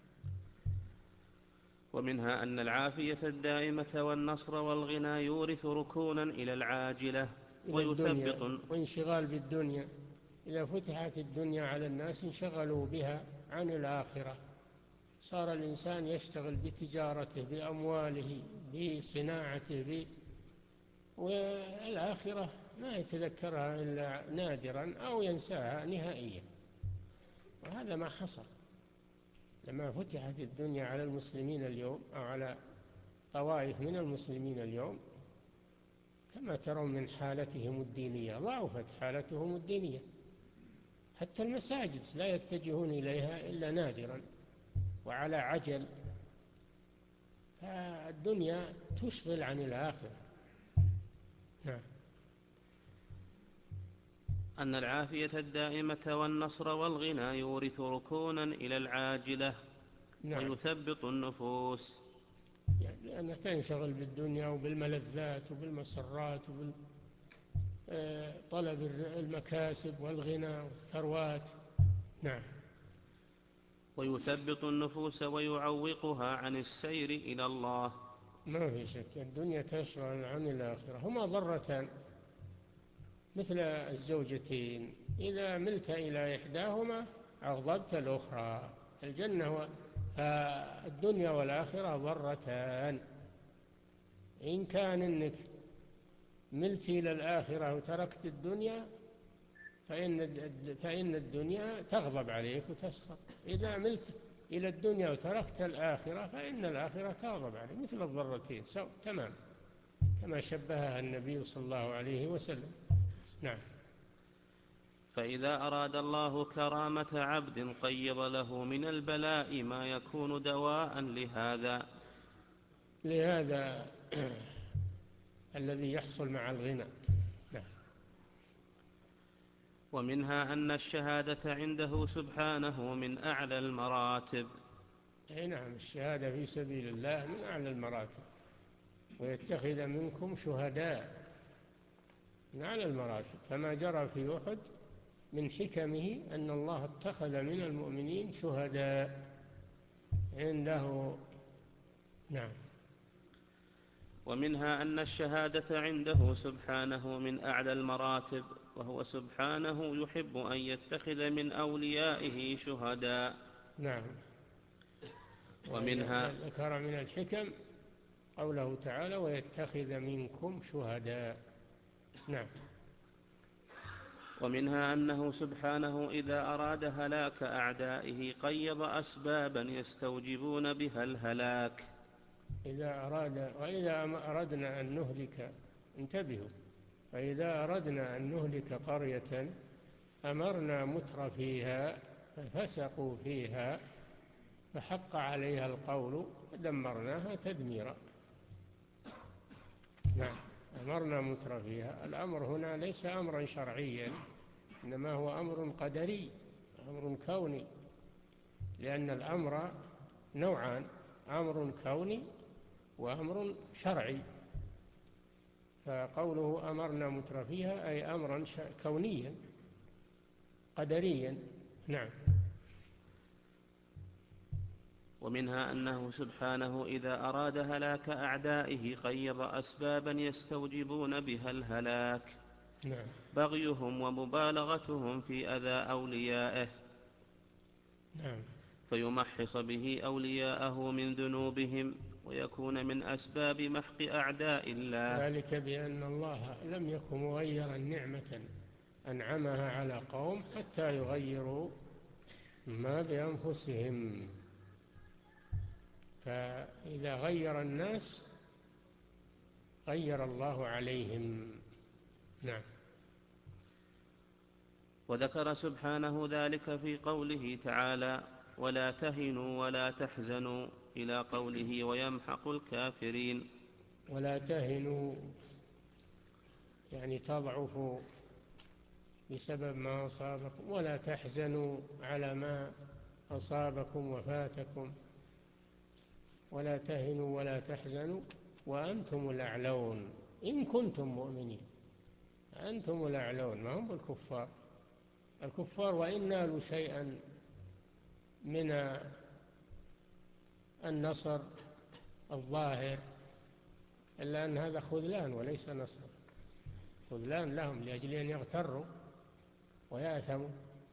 ومنها أن العافية الدائمة والنصر والغنى يورث ركونا إلى العاجلة ويثبط وانشغال بالدنيا. إذا فتحت الدنيا على الناس انشغلوا بها عن الآخرة، صار الإنسان يشتغل بتجارته بأمواله بصناعته ب... والآخرة ما يتذكرها إلا نادرا أو ينساها نهائيا، وهذا ما حصل لما فتحت الدنيا على المسلمين اليوم أو على طوائف من المسلمين اليوم. كما ترون من حالتهم الدينية، ضعفت حالتهم الدينية، حتى المساجد لا يتجهون إليها إلا نادرا وعلى عجل، فالدنيا تشغل عن الآخرة. نعم. أن العافية الدائمة والنصر والغنى يورث ركونا إلى العاجلة. نعم. ويثبط النفوس، يعني لأنها تنشغل بالدنيا وبالملذات وبالمسرات وطلب المكاسب والغنى والثروات. نعم. ويثبط النفوس ويعوقها عن السير إلى الله. ما في شك الدنيا تشغل عن الآخرة، هما ضرتان مثل الزوجتين، إذا ملت إلى إحداهما أغضبت الأخرى. الجنة فالدنيا والآخرة ضرتان، إن كان إنك ملت إلى الآخرة وتركت الدنيا فإن فإن الدنيا تغضب عليك وتسخط، إذا ملت إلى الدنيا وتركت الآخرة فإن الآخرة تغضب عليك، مثل الضرتين سواء تمام، كما شبهها النبي صلى الله عليه وسلم. نعم. فإذا أراد الله كرامة عبد قيض له من البلاء ما يكون دواء لهذا لهذا الذي يحصل مع الغنى. نعم. ومنها أن الشهادة عنده سبحانه من أعلى المراتب. أي نعم، الشهادة في سبيل الله من أعلى المراتب، ويتخذ منكم شهداء من أعلى المراتب، فما جرى في أحد من حكمه أن الله اتخذ من المؤمنين شهداء عنده. نعم. ومنها أن الشهادة عنده سبحانه من أعلى المراتب، وهو سبحانه يحب أن يتخذ من أوليائه شهداء. نعم. ومنها ذكر من الحكم قوله تعالى ويتخذ منكم شهداء. نعم. ومنها أنه سبحانه إذا أراد هلاك أعدائه قيض أسبابا يستوجبون بها الهلاك. إذا أراد وإذا أردنا أن نهلك، انتبهوا، فإذا أردنا أن نهلك قرية أمرنا متر فيها ففسقوا فيها فحق عليها القول فدمرناها تدميرا. نعم. أمرنا متر فيها، الأمر هنا ليس أمرا شرعيا، إنما هو أمر قدري، أمر كوني، لأن الأمر نوعان، أمر كوني وأمر شرعي. فقوله أمرنا متر فيها أي أمرا كونيا قدريا. نعم. ومنها أنه سبحانه إذا أراد هلاك أعدائه قيض أسبابا يستوجبون بها الهلاك. نعم. بغيهم ومبالغتهم في أذى أوليائه. نعم. فيمحص به أولياءه من ذنوبهم ويكون من أسباب محق أعداء الله. ذلك بأن الله لم يكن مغيرا نعمة أنعمها على قوم حتى يغيروا ما بأنفسهم، فإذا غير الناس غير الله عليهم. نعم. وذكر سبحانه ذلك في قوله تعالى ولا تهنوا ولا تحزنوا إلى قوله ويمحق الكافرين. ولا تهنوا يعني تضعفوا بسبب ما أصابكم، ولا تحزنوا على ما أصابكم وفاتكم، ولا تهنوا ولا تحزنوا وأنتم الأعلون إن كنتم مؤمنين. أنتم الأعلون، ما هم الكفار. الكفار وإن نالوا شيئا من النصر الظاهر إلا أن هذا خذلان وليس نصر، خذلان لهم لأجل أن يغتروا ويأثموا.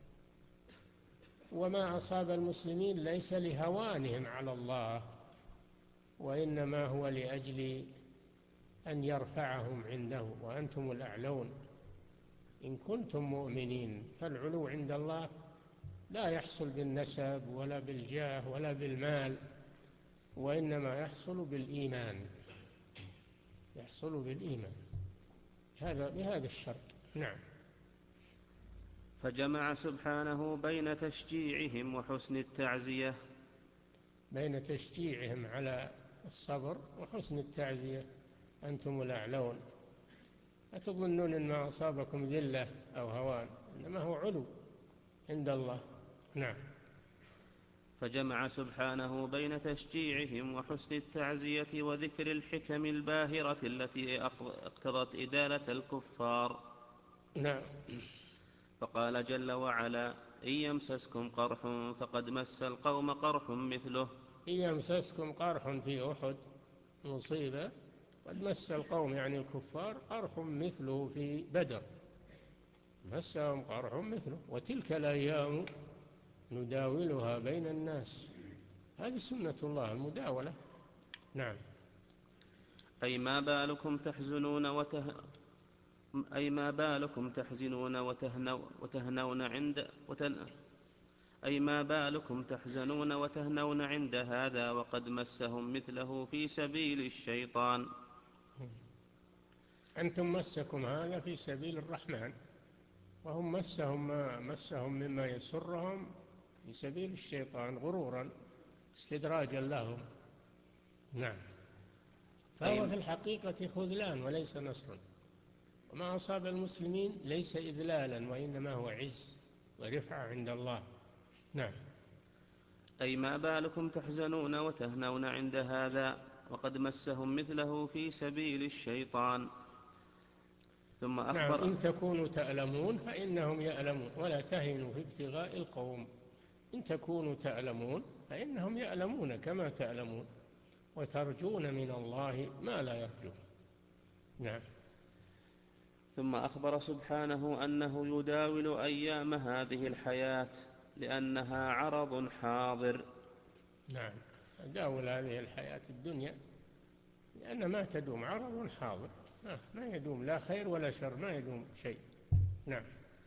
وما أصاب المسلمين ليس لهوانهم على الله، وإنما هو لأجل أن يرفعهم عنده. وأنتم الأعلون إن كنتم مؤمنين. فالعلو عند الله لا يحصل بالنسب ولا بالجاه ولا بالمال، وإنما يحصل بالإيمان، يحصل بالإيمان. هذا بهذا الشرط. نعم. فجمع سبحانه بين تشجيعهم وحسن التعزية بين تشجيعهم على الصبر وحسن التعزية. أنتم الأعلون، أتظنون أن ما أصابكم ذلة أو هوان، إنما هو علو عند الله. نعم. فجمع سبحانه بين تشجيعهم وحسن التعزية وذكر الحكم الباهرة التي اقتضت إدالة الكفار. نعم. فقال جل وعلا: إن يمسسكم قرح فقد مس القوم قرح مثله. إن يمسسكم قرح في أحد مصيبة، قد مس القوم يعني الكفار قرح مثله في بدر، مسهم قرح مثله. وتلك الأيام نداولها بين الناس، هذه سنة الله المداولة. نعم. أي ما بالكم تحزنون وته... أي ما بالكم تحزنون وتهنو... وتهنون عند وتن... أي ما بالكم تحزنون وتهنون عند هذا وقد مسهم مثله في سبيل الشيطان. أنتم مسكم هذا في سبيل الرحمن، وهم مسهم ما مسهم مما يسرهم في سبيل الشيطان غرورا استدراجا لهم. نعم. فهو في الحقيقة خذلان وليس نصر، وما أصاب المسلمين ليس إذلالا وإنما هو عز ورفعة عند الله. نعم. أي ما بالكم تحزنون وتهنون عند هذا وقد مسهم مثله في سبيل الشيطان. ثم نعم. أخبر إن تكونوا تألمون فإنهم يألمون ولا تهنوا في ابتغاء القوم. إن تكونوا تألمون فإنهم يألمون كما تألمون، وترجون من الله ما لا يرجون. نعم. ثم أخبر سبحانه أنه يداول أيام هذه الحياة لأنها عرض حاضر. نعم. داول هذه الحياة الدنيا لأن ما تدوم، عرض حاضر، ما يدوم لا خير ولا شر، ما يدوم شيء. نعم.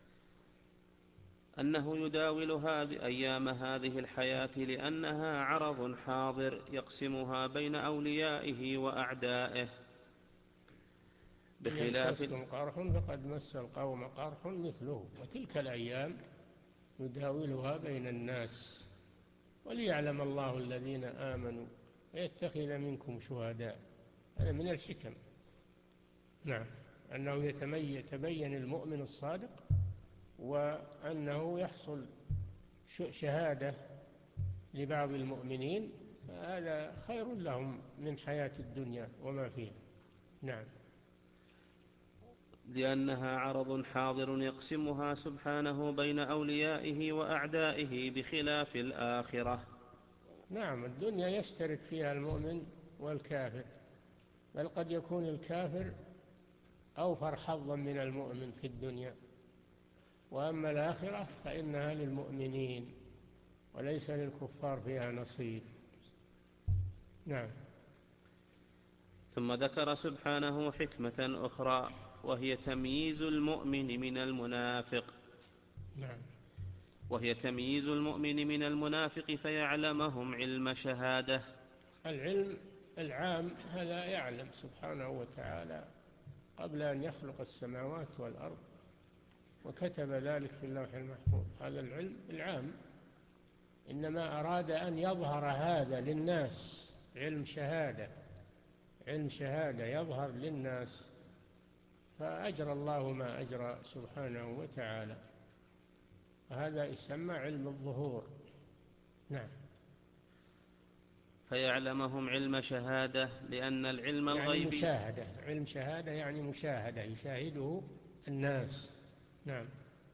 أنه يداول هذه أيام هذه الحياة لأنها عرض حاضر يقسمها بين أوليائه وأعدائه إن بخلاف يمسسكم قرح فقد مس القوم قرح مثله، وتلك الأيام نداولها بين الناس وليعلم الله الذين آمنوا ويتخذ منكم شهداء. هذا من الحكم. نعم. أنه يتبين المؤمن الصادق، وأنه يحصل شهادة لبعض المؤمنين، هذا خير لهم من حياة الدنيا وما فيها. نعم. لأنها عرض حاضر يقسمها سبحانه بين أوليائه وأعدائه بخلاف الآخرة. نعم. الدنيا يشترك فيها المؤمن والكافر، بل قد يكون الكافر أوفر حظا من المؤمن في الدنيا. وأما الآخرة فإنها للمؤمنين وليس للكفار فيها نصيب. نعم. ثم ذكر سبحانه حكمة أخرى وهي تمييز المؤمن من المنافق. نعم. وهي تمييز المؤمن من المنافق فيعلمهم علم شهادة. العلم العام هذا يعلم سبحانه وتعالى قبل أن يخلق السماوات والأرض، وكتب ذلك في اللوح المحفوظ. هذا العلم العام، إنما أراد أن يظهر هذا للناس، علم شهادة، علم شهادة يظهر للناس، فأجرى الله ما أجرى سبحانه وتعالى، هذا يسمى علم الظهور. نعم. فيعلمهم علم شهادة لأن العلم يعني الغيبي مشاهدة، علم شهادة يعني مشاهدة يشاهده الناس. نعم.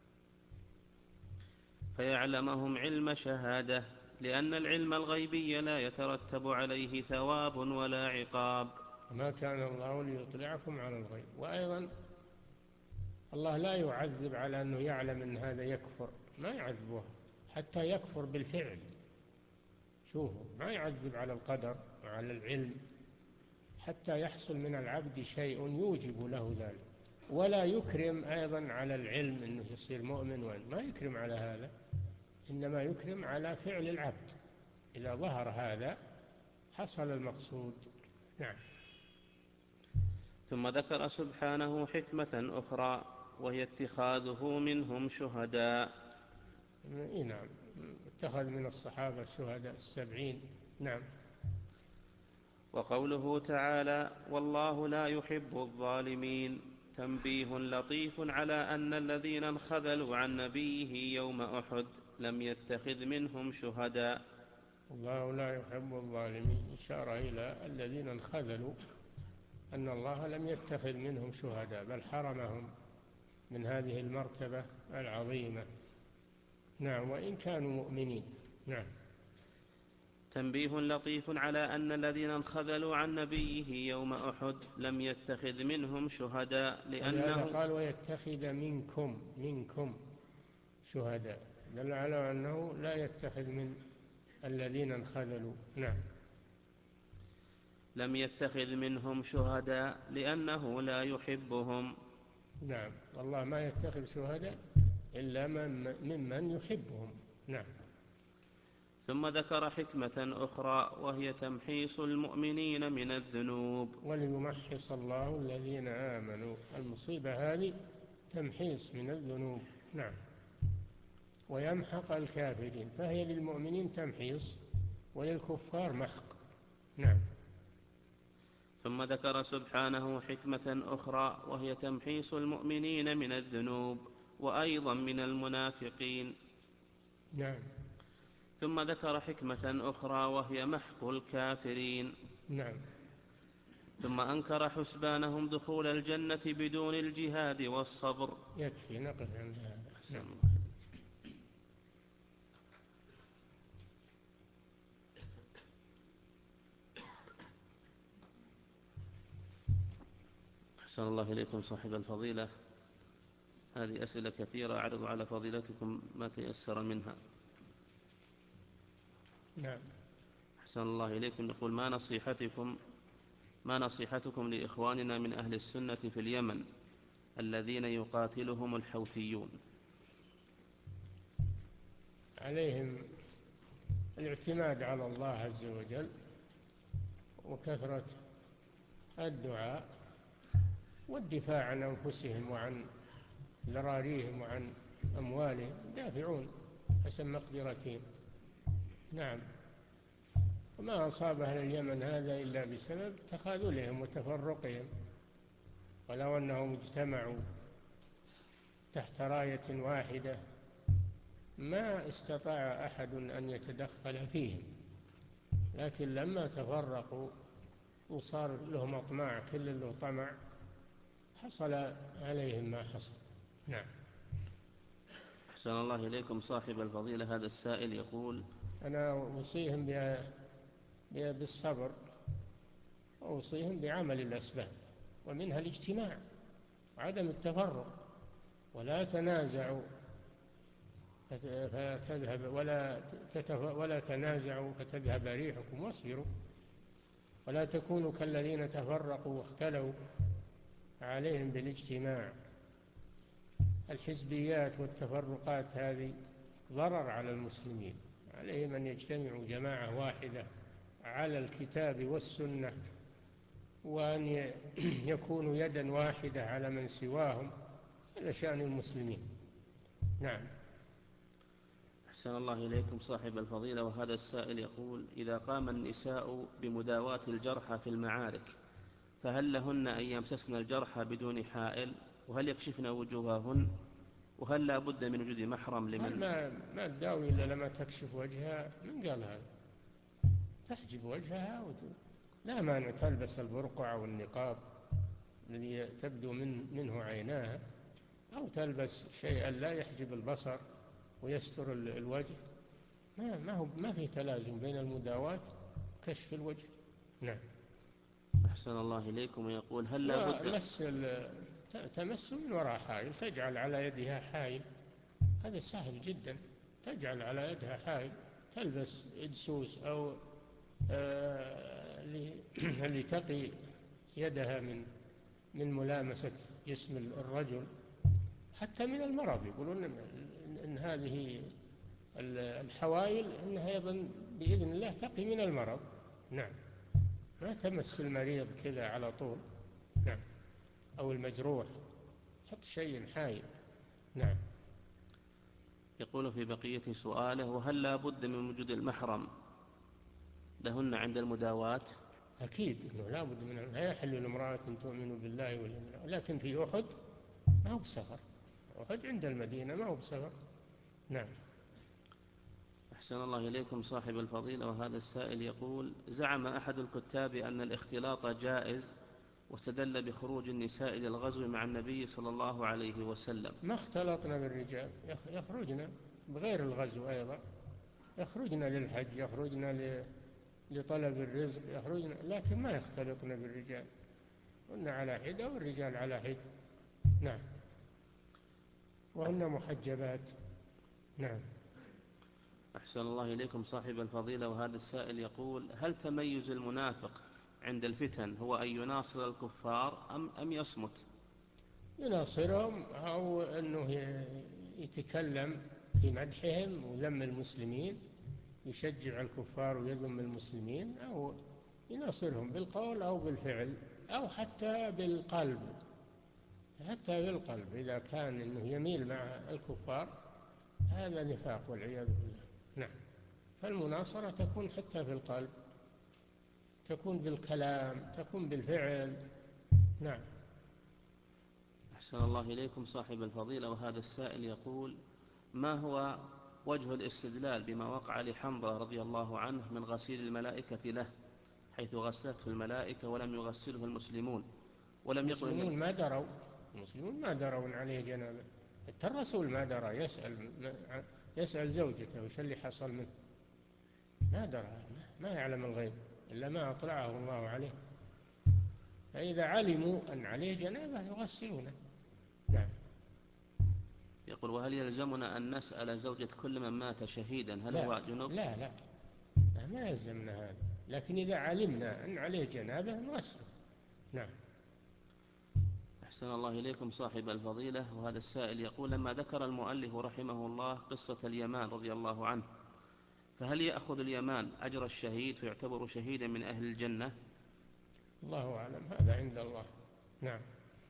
فيعلمهم علم شهادة لأن العلم الغيبي لا يترتب عليه ثواب ولا عقاب. ما كان الله ليطلعكم على الغيب. وأيضا الله لا يعذب على أنه يعلم أن هذا يكفر، ما يعذبه حتى يكفر بالفعل. شوفوا، ما يعذب على القدر وعلى العلم حتى يحصل من العبد شيء يوجب له ذلك. ولا يكرم أيضا على العلم أنه يصير مؤمن، وأن ما يكرم على هذا، إنما يكرم على فعل العبد. إذا ظهر هذا حصل المقصود. نعم. ثم ذكر سبحانه حكمة أخرى وهي اتخاذه منهم شهداء. نعم، اتخذ من الصحابة الشهداء السبعين. نعم. وقوله تعالى والله لا يحب الظالمين تنبيه لطيف على أن الذين انخذلوا عن نبيه يوم أحد لم يتخذ منهم شهداء. الله لا يحب الظالمين إشارة إلى الذين انخذلوا، أن الله لم يتخذ منهم شهداء بل حرمهم من هذه المرتبة العظيمة. نعم، وإن كانوا مؤمنين. نعم. تنبيه لطيف على أن الذين انخذلوا عن نبيه يوم أحد لم يتخذ منهم شهداء ولهذا لأنه قال ويتخذ منكم منكم شهداء، دل على أنه لا يتخذ من الذين انخذلوا. نعم. لم يتخذ منهم شهداء لأنه لا يحبهم. نعم، والله ما يتخذ شهداء إلا من ممن يحبهم. نعم. ثم ذكر حكمة أخرى وهي تمحيص المؤمنين من الذنوب. وليمحص الله الذين آمنوا، المصيبة هذه تمحيص من الذنوب. نعم. ويمحق الكافرين، فهي للمؤمنين تمحيص وللكفار محق. نعم. ثم ذكر سبحانه حكمة أخرى وهي تمحيص المؤمنين من الذنوب وأيضا من المنافقين. نعم. ثم ذكر حكمة أخرى وهي محق الكافرين. نعم. ثم أنكر حسبانهم دخول الجنة بدون الجهاد والصبر. يكفي نقف عند هذا. نعم. أحسن الله إليكم صاحب الفضيلة. هذه أسئلة كثيرة أعرض على فضيلتكم ما تيسر منها. نعم. أحسن الله إليكم. يقول ما نصيحتكم ما نصيحتكم لإخواننا من أهل السنة في اليمن الذين يقاتلهم الحوثيون؟ عليهم الاعتماد على الله عز وجل وكثرة الدعاء والدفاع عن أنفسهم وعن ذراريهم وعن أموالهم، يدافعون حسب مقدرتهم. نعم. وما أصاب أهل اليمن هذا إلا بسبب تخاذلهم وتفرقهم، ولو أنهم اجتمعوا تحت راية واحدة ما استطاع أحد أن يتدخل فيهم، لكن لما تفرقوا وصار لهم أطماع كل له طمع حصل عليهم ما حصل. نعم. أحسن الله إليكم صاحب الفضيلة. هذا السائل يقول أنا أوصيهم بالصبر وأوصيهم بعمل الأسباب، ومنها الاجتماع وعدم التفرق، ولا تنازعوا فتذهب ولا ولا تنازعوا فتذهب ريحكم، واصبروا ولا تكونوا كالذين تفرقوا واختلوا. عليهم بالاجتماع. الحزبيات والتفرقات هذه ضرر على المسلمين، عليهم أن يجتمعوا جماعة واحدة على الكتاب والسنة، وأن يكونوا يدا واحدة على من سواهم. هذا شأن المسلمين. نعم. أحسن الله إليكم صاحب الفضيلة. وهذا السائل يقول إذا قام النساء بمداواة الجرحى في المعارك فهل لهن أن يمسسن الجرحى بدون حائل؟ وهل يكشفن وجوههن؟ وهل لا بد من وجود محرم لمن ما ما تداوي إلا لما تكشف وجهها؟ من قال هذا؟ تحجب وجهها وت... لا مانع تلبس البرقع والنقاب الذي تبدو من منه عيناها، أو تلبس شيئا لا يحجب البصر ويستر الوجه. ما ما هو ما في تلازم بين المداواة وكشف الوجه. نعم. أحسن الله إليكم. ويقول هل لا بد ومس تمس من وراء حائل، تجعل على يدها حائل، هذا سهل جدا. تجعل على يدها حائل، تلبس إدسوس أو آه اللي تقي يدها من من ملامسة جسم الرجل، حتى من المرض. يقولون إن هذه الحوائل إنها أيضا بإذن الله تقي من المرض. نعم. ما تمس المريض كذا على طول. نعم. أو المجروح، حط شيء حائل. نعم. يقول في بقية سؤاله: وهل لا بد من وجود المحرم لهن عند المداواة؟ أكيد أنه لا بد من، لا يحل لامرأة تؤمن بالله واليوم الآخر، لكن في أحد ما هو بسفر، أحد عند المدينة ما هو بسفر. نعم. أحسن الله إليكم صاحب الفضيلة، وهذا السائل يقول: زعم أحد الكتاب أن الاختلاط جائز، واستدل بخروج النساء للغزو مع النبي صلى الله عليه وسلم. ما اختلطنا بالرجال، يخرجنا بغير الغزو أيضا، يخرجنا للحج، يخرجنا لطلب الرزق، يخرجنا، لكن ما يختلطنا بالرجال، هن على حدة والرجال على حدة. نعم. وهن محجبات. نعم. أحسن الله إليكم صاحب الفضيلة، وهذا السائل يقول: هل تميز المنافق عند الفتن هو أن يناصر الكفار أم, أم يصمت؟ يناصرهم، أو أنه يتكلم في مدحهم وذم المسلمين، يشجع الكفار ويذم المسلمين، أو يناصرهم بالقول أو بالفعل أو حتى بالقلب، حتى بالقلب إذا كان أنه يميل مع الكفار، هذا نفاق والعياذ بالله. نعم. فالمناصرة تكون حتى في القلب، تكون بالكلام، تكون بالفعل. نعم. أحسن الله إليكم صاحب الفضيلة، وهذا السائل يقول: ما هو وجه الاستدلال بما وقع لحنظلة رضي الله عنه من غسيل الملائكة له، حيث غسلته الملائكة ولم يغسله المسلمون، ولم يقل المسلمون إن ما دروا، المسلمون ما دروا عليه جنابه، حتى الرسول ما درى، يسأل يسأل زوجته وش اللي حصل منه، ما درى، ما يعلم الغيب إلا ما أطلعه الله عليه، فإذا علموا أن عليه جنابه يغسلونه. نعم. يقول: وهل يلزمنا أن نسأل زوجة كل من مات شهيدا هل لا هو جنوب؟ لا لا, لا ما يلزمنا هذا، لكن إذا علمنا أن عليه جنابه نغسله. نعم. أحسن الله إليكم صاحب الفضيلة، وهذا السائل يقول: لما ذكر المؤلف رحمه الله قصة اليمان رضي الله عنه، فهل يأخذ اليمان أجر الشهيد فيعتبر شهيدا من أهل الجنة؟ الله أعلم، هذا عند الله. نعم.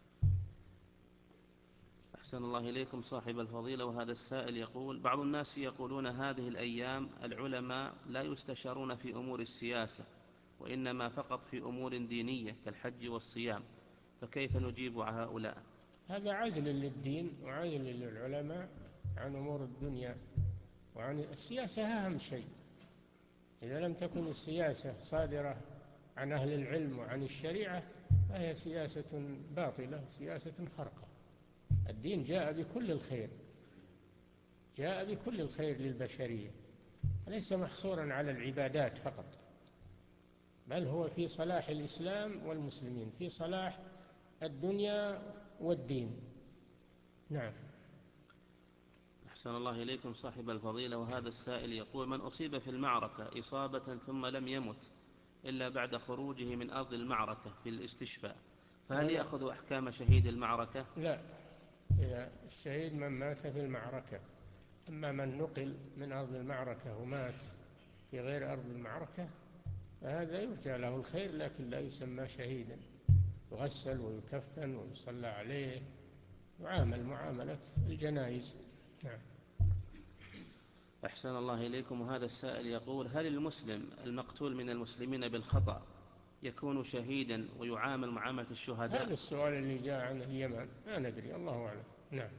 أحسن الله إليكم صاحب الفضيلة، وهذا السائل يقول: بعض الناس يقولون هذه الأيام العلماء لا يستشارون في أمور السياسة، وإنما فقط في أمور دينية كالحج والصيام، فكيف نجيب على هؤلاء؟ هذا عزل للدين وعزل للعلماء عن أمور الدنيا، وعن السياسة أهم شيء. إذا لم تكن السياسة صادرة عن أهل العلم وعن الشريعة فهي سياسة باطلة، سياسة خرقة. الدين جاء بكل الخير، جاء بكل الخير للبشرية، ليس محصورا على العبادات فقط، بل هو في صلاح الإسلام والمسلمين، في صلاح الدنيا والدين. نعم. أحسن الله إليكم صاحب الفضيلة، وهذا السائل يقول: من أصيب في المعركة إصابة ثم لم يمت إلا بعد خروجه من أرض المعركة في الاستشفاء، فهل يأخذ أحكام شهيد المعركة؟ لا، إذا الشهيد من مات في المعركة، أما من نقل من أرض المعركة ومات في غير أرض المعركة فهذا يرجى له الخير، لكن لا يسمى شهيدا، يغسل ويكفن ويصلى عليه، يعامل معاملة الجنائز. نعم. أحسن الله إليكم، وهذا السائل يقول: هل المسلم المقتول من المسلمين بالخطأ يكون شهيدا ويعامل معاملة الشهداء؟ هذا السؤال اللي جاء عن اليمن ما ندري، الله أعلم. نعم.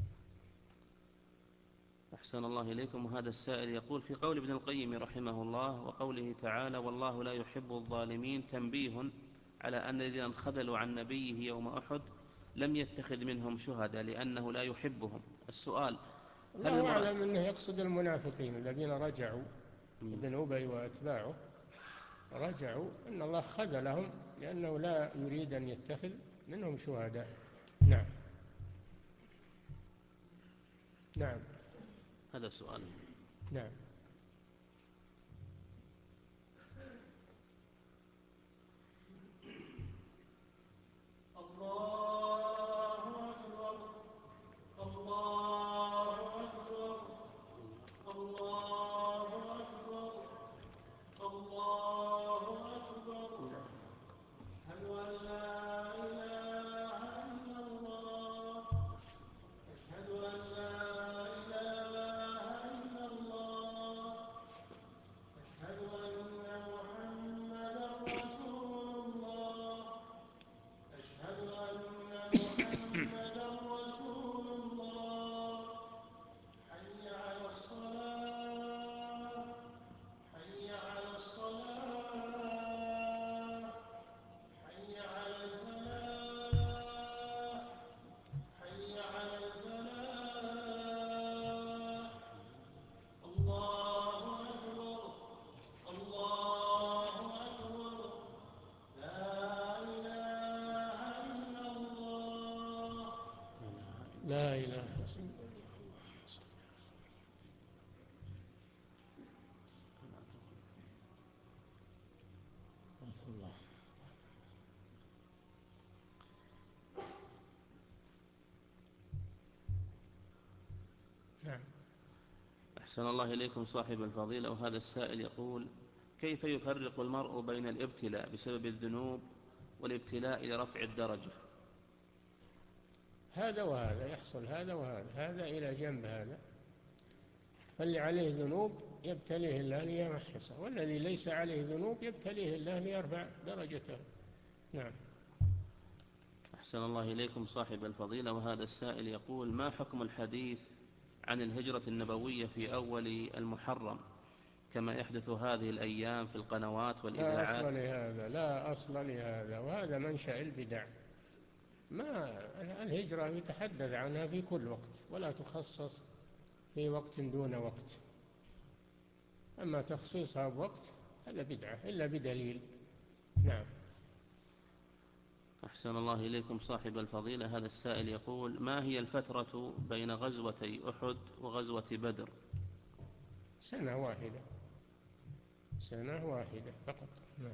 أحسن الله إليكم، وهذا السائل يقول: في قول ابن القيم رحمه الله وقوله تعالى والله لا يحب الظالمين تنبيه على أن الذين انخذلوا عن نبيه يوم أحد لم يتخذ منهم شهداء لأنه لا يحبهم. السؤال: هل الله المرأة أعلم أنه يقصد المنافقين الذين رجعوا، ابن أبي وأتباعه رجعوا، أن الله خذلهم لأنه لا يريد أن يتخذ منهم شهداء. نعم. نعم. هذا سؤال. نعم. لا إله إلا الله. نعم. أحسن الله إليكم صاحب الفضيلة، وهذا السائل يقول: كيف يفرق المرء بين الابتلاء بسبب الذنوب والابتلاء لرفع الدرجة؟ هذا وهذا يحصل، هذا وهذا، هذا إلى جنب هذا. فاللي عليه ذنوب يبتليه الله ليمحصه، والذي ليس عليه ذنوب يبتليه الله ليرفع درجته. نعم. أحسن الله إليكم صاحب الفضيلة، وهذا السائل يقول: ما حكم الحديث عن الهجرة النبوية في أول المحرم كما يحدث هذه الأيام في القنوات لا أصل والإذاعات؟ لهذا، لا أصل لهذا، وهذا منشأ البدع. ما الهجرة يتحدث عنها في كل وقت، ولا تخصص في وقت دون وقت. أما تخصيصها بوقت هذا بدعة إلا بدليل. نعم. أحسن الله إليكم صاحب الفضيلة، هذا السائل يقول: ما هي الفترة بين غزوتي أحد وغزوة بدر؟ سنة واحدة، سنة واحدة فقط. نعم.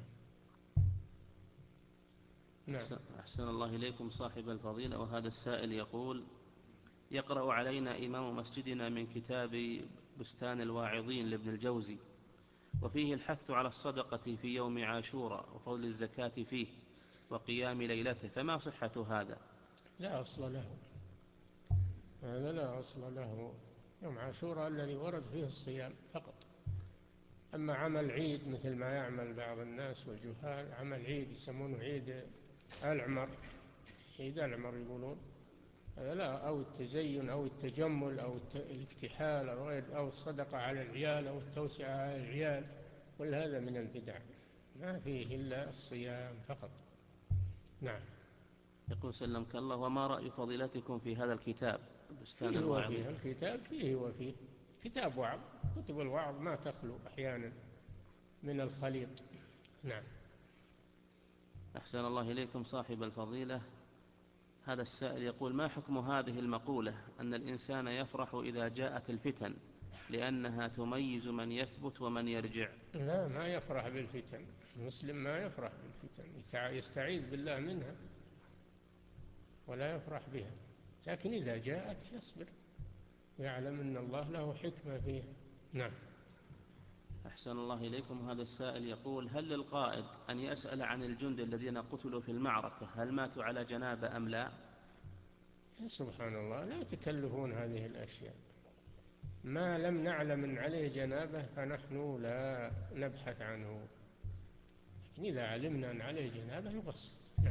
نعم. أحسن الله إليكم صاحب الفضيلة، وهذا السائل يقول: يقرأ علينا إمام مسجدنا من كتاب بستان الواعظين لابن الجوزي، وفيه الحث على الصدقة في يوم عاشوراء وفضل الزكاة فيه وقيام ليلته، فما صحة هذا؟ لا أصل له، هذا لا أصل له. يوم عاشوراء الذي ورد فيه الصيام فقط. أما عمل عيد مثل ما يعمل بعض الناس والجهال، عمل عيد يسمونه عيد العمر، عيد العمر يقولون، هذا لا، أو التزين أو التجمل أو الاكتحال أو غير، أو الصدقة على العيال أو التوسعة على العيال، كل هذا من البدع، ما فيه إلا الصيام فقط. نعم. يقول سلمك الله: وما رأي فضيلتكم في هذا الكتاب بستان فيه الواعظين؟ وفيه، الكتاب فيه وفيه، كتاب وعظ، كتب الوعظ ما تخلو أحيانا من الخليط. نعم. أحسن الله إليكم صاحب الفضيلة، هذا السائل يقول: ما حكم هذه المقولة أن الإنسان يفرح إذا جاءت الفتن لأنها تميز من يثبت ومن يرجع؟ لا، ما يفرح بالفتن، المسلم ما يفرح بالفتن، يستعيذ بالله منها ولا يفرح بها، لكن إذا جاءت يصبر، يعلم أن الله له حكمة فيها. نعم. أحسن الله إليكم، هذا السائل يقول: هل للقائد أن يسأل عن الجند الذين قتلوا في المعركة هل ماتوا على جنابة أم لا؟ سبحان الله، لا تكلفون هذه الأشياء، ما لم نعلم أن عليه جنابة فنحن لا نبحث عنه، لكن إذا علمنا أن عليه جنابة يغسل. نعم.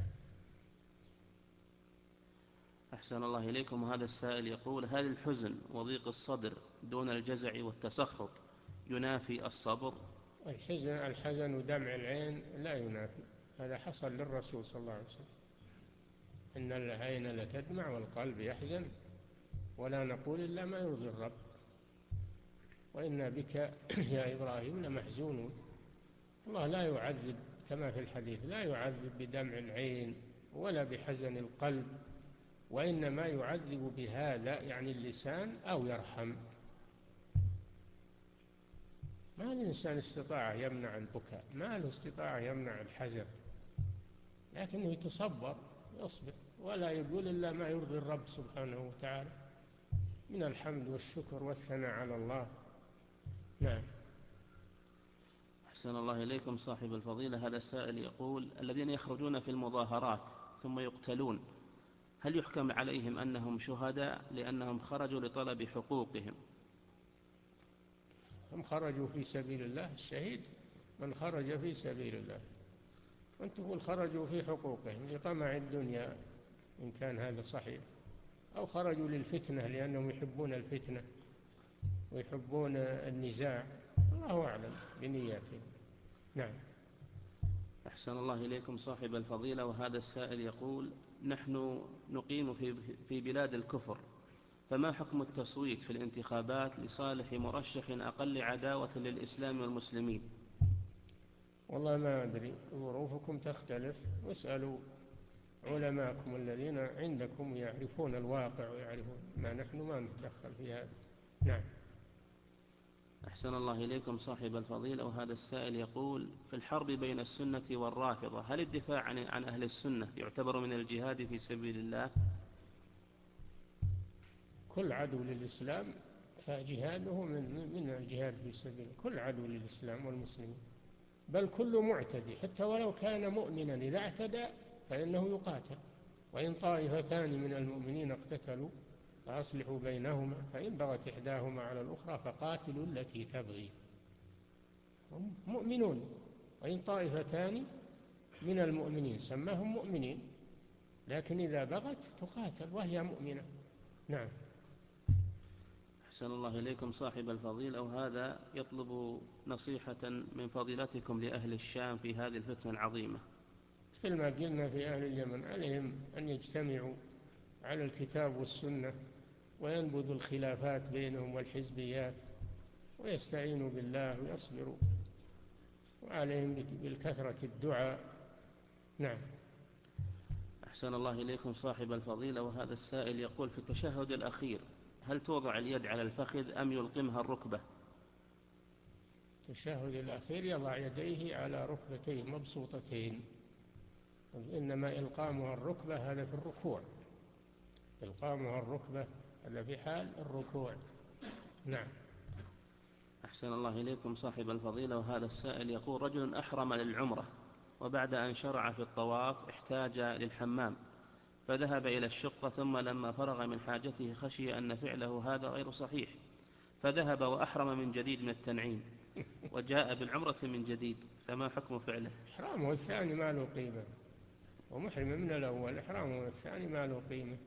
أحسن الله إليكم، هذا السائل يقول: هل الحزن وضيق الصدر دون الجزع والتسخط ينافي الصبر؟ الحزن الحزن ودمع العين لا ينافي، هذا حصل للرسول صلى الله عليه وسلم، إن العين لتدمع والقلب يحزن، ولا نقول إلا ما يرضي الرب، وإنا بك يا إبراهيم لمحزونون. الله لا يعذب كما في الحديث، لا يعذب بدمع العين ولا بحزن القلب، وإنما يعذب بهذا يعني اللسان، أو يرحم. ما الإنسان استطاع يمنع البكاء، ما له استطاع يمنع الحزن، لكنه يتصبر يصبر، ولا يقول إلا ما يرضي الرب سبحانه وتعالى من الحمد والشكر والثناء على الله. نعم. أحسن الله إليكم صاحب الفضيلة، هذا السائل يقول: الذين يخرجون في المظاهرات ثم يقتلون هل يحكم عليهم أنهم شهداء لأنهم خرجوا لطلب حقوقهم؟ هم خرجوا في سبيل الله، الشهيد من خرج في سبيل الله، وأنت تقول خرجوا في حقوقهم لطمع الدنيا، إن كان هذا صحيح، أو خرجوا للفتنة لأنهم يحبون الفتنة ويحبون النزاع، الله أعلم بنياتهم. نعم. أحسن الله إليكم صاحب الفضيلة، وهذا السائل يقول: نحن نقيم في في بلاد الكفر، فما حكم التصويت في الانتخابات لصالح مرشح أقل عداوة للإسلام والمسلمين؟ والله ما أدري، ظروفكم تختلف، واسألوا علماءكم الذين عندكم يعرفون الواقع ويعرفون ما نحن ما نتدخل في هذا. نعم. أحسن الله إليكم صاحب الفضيلة. وهذا السائل يقول: في الحرب بين السنة والرافضة هل الدفاع عن, عن أهل السنة يعتبر من الجهاد في سبيل الله؟ كل عدو للإسلام فجهاده من, من الجهاد في سبيل كل عدو للإسلام والمسلمين، بل كل معتدي حتى ولو كان مؤمنا إذا اعتدى فإنه يقاتل. وإن طائفتان من المؤمنين اقتتلوا فأصلحوا بينهما فإن بغت إحداهما على الأخرى فقاتلوا التي تبغي. هم مؤمنون، وإن طائفتان من المؤمنين سماهم مؤمنين، لكن إذا بغت تقاتل وهي مؤمنة. نعم. أحسن الله إليكم صاحب الفضيلة. وهذا يطلب نصيحة من فضيلتكم لأهل الشام في هذه الفتنة العظيمة. مثل ما قلنا في أهل اليمن، عليهم أن يجتمعوا على الكتاب والسنة وينبذوا الخلافات بينهم والحزبيات ويستعينوا بالله ويصبروا، وعليهم بالكثرة الدعاء. نعم. أحسن الله إليكم صاحب الفضيلة. وهذا السائل يقول: في التشهد الأخير هل توضع اليد على الفخذ أم يلقمها الركبة؟ التشهد الأخير يضع يديه على ركبتيه مبسوطتين، إنما إلقامها الركبة هذا في الركوع، إلقامها الركبة هذا في حال الركوع. نعم. أحسن الله إليكم صاحب الفضيلة. وهذا السائل يقول: رجل أحرم للعمرة وبعد أن شرع في الطواف احتاج للحمام فذهب إلى الشقة، ثم لما فرغ من حاجته خشي أن فعله هذا غير صحيح فذهب وأحرم من جديد من التنعيم وجاء بالعمرة من جديد، فما حكم فعله؟ إحرامه الثاني ما له قيمة، ومحرم من الأول إحرامه الثاني ما له قيمة،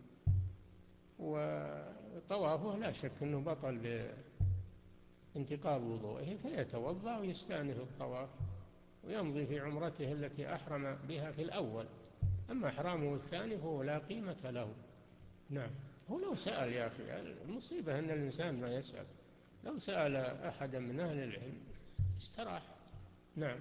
وطوافه لا شك أنه بطل بانتقاض وضوئه، فيتوضأ ويستأنف الطواف ويمضي في عمرته التي أحرم بها في الأول. أما إحرامه الثاني فهو لا قيمة له. نعم. هو لو سأل يا أخي، المصيبة أن الإنسان ما يسأل، لو سأل أحدا من أهل العلم استراح. نعم.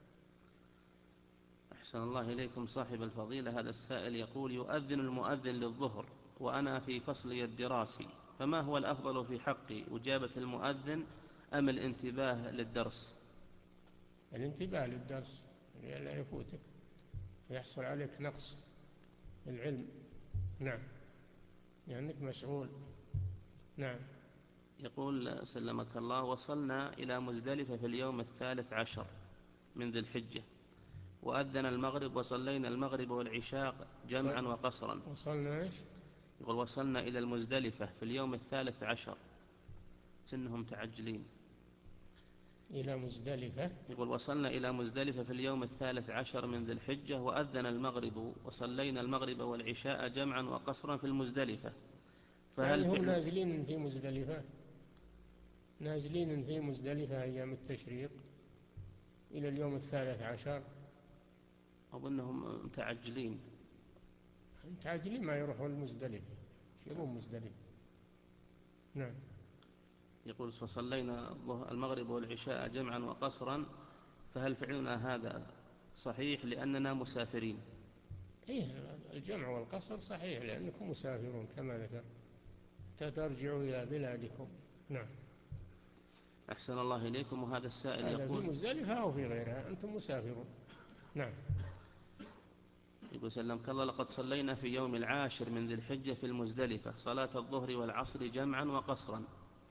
أحسن الله إليكم صاحب الفضيلة. هذا السائل يقول: يؤذن المؤذن للظهر وأنا في فصلي الدراسي، فما هو الأفضل في حقي، إجابة المؤذن أم الانتباه للدرس؟ الانتباه للدرس لا يفوتك ويحصل عليك نقص العلم. نعم، لأنك مشغول. نعم. يقول سلمك الله: وصلنا إلى مزدلفة في اليوم الثالث عشر من ذي الحجة وأذن المغرب وصلينا المغرب والعشاء جمعا وقصرا. وصلنا إيش؟ يقول: وصلنا إلى المزدلفة في اليوم الثالث عشر، سنهم تعجلين. إلى مزدلفة. يقول: وصلنا إلى مزدلفة في اليوم الثالث عشر من ذي الحجة وأذن المغرب وصلينا المغرب والعشاء جمعا وقصرا في المزدلفة، فهل يعني هم فعل؟ نازلين في مزدلفة، نازلين في مزدلفة أيام التشريق إلى اليوم الثالث عشر. أظنهم متعجلين. متعجلين ما يروحون المزدلفة، يبون مزدلفة. نعم. يقول: فصلينا المغرب والعشاء جمعا وقصرا، فهل فعلنا هذا صحيح لأننا مسافرين؟ إيه، الجمع والقصر صحيح لأنكم مسافرون كما ذكر، ترجعوا إلى بلادكم. نعم. أحسن الله إليكم. وهذا السائل هذا في يقول: مزدلفة أو في غيرها أنتم مسافرون. نعم. يقول سلمك الله: لقد صلينا في يوم العاشر من ذي الحجة في المزدلفة صلاة الظهر والعصر جمعا وقصرا.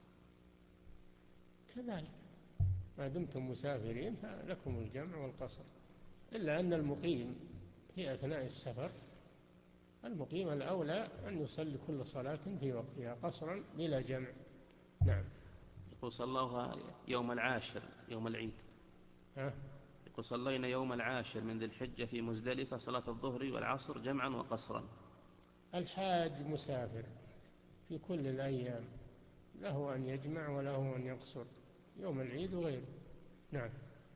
كذلك ما دمتم مسافرين فلكم الجمع والقصر، إلا أن المقيم في أثناء السفر، المقيم الأولى أن يصلي كل صلاة في وقتها قصرا بلا جمع. نعم. يقول: صلوها يوم العاشر يوم العيد. ها؟ يقول: صلينا يوم العاشر من ذي الحجة في مزدلفة صلاة الظهر والعصر جمعا وقصرا. الحاج مسافر في كل الأيام، له أن يجمع وله أن يقصر يوم العيد وغيره. نعم.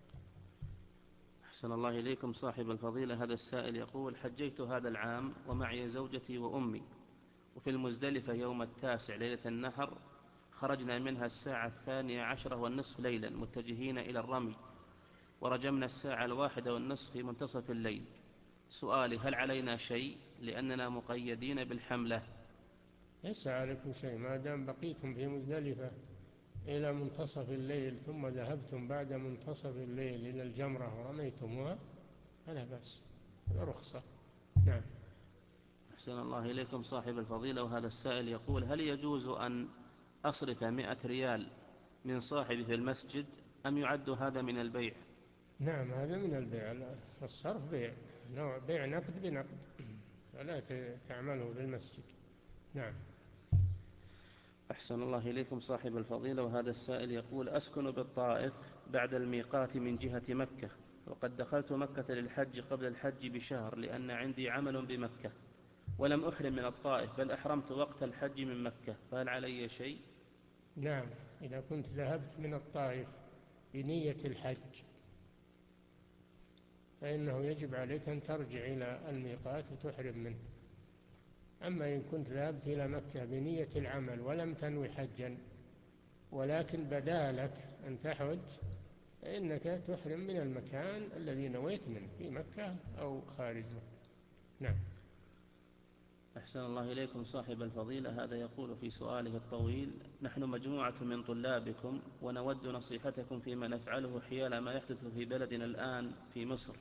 أحسن الله إليكم صاحب الفضيلة. هذا السائل يقول: حجيت هذا العام ومعي زوجتي وأمي، وفي المزدلفة يوم التاسع ليلة النحر خرجنا منها الساعة الثانية عشرة والنصف ليلا متجهين إلى الرمي، ورجمنا الساعة الواحدة والنصف في منتصف الليل، سؤالي: هل علينا شيء لأننا مقيدين بالحملة؟ ليس عليكم شيء ما دام بقيتم في مزدلفة إلى منتصف الليل ثم ذهبتم بعد منتصف الليل إلى الجمرة ورميتموها فلا بأس، رخصة. نعم. أحسن الله إليكم صاحب الفضيلة. وهذا السائل يقول: هل يجوز أن أصرف مئة ريال من صاحبي في المسجد أم يعد هذا من البيع؟ نعم هذا من البيع، الصرف بيع، نوع بيع نقد بنقد، فلا تعمله في المسجد. نعم. أحسن الله إليكم صاحب الفضيلة. وهذا السائل يقول: أسكن بالطائف بعد الميقات من جهة مكة، وقد دخلت مكة للحج قبل الحج بشهر لأن عندي عمل بمكة، ولم أحرم من الطائف بل أحرمت وقت الحج من مكة، فهل علي شيء؟ نعم، إذا كنت ذهبت من الطائف بنية الحج فإنه يجب عليك أن ترجع إلى الميقات وتحرم منه. أما إن كنت ذهبت إلى مكة بنية العمل ولم تنوي حجا ولكن بدا لك أن تحج فإنك تحرم من المكان الذي نويت منه في مكة أو خارج مكة. نعم. أحسن الله إليكم صاحب الفضيلة. هذا يقول في سؤاله الطويل: نحن مجموعة من طلابكم ونود نصيحتكم فيما نفعله حيال ما يحدث في بلدنا الآن في مصر.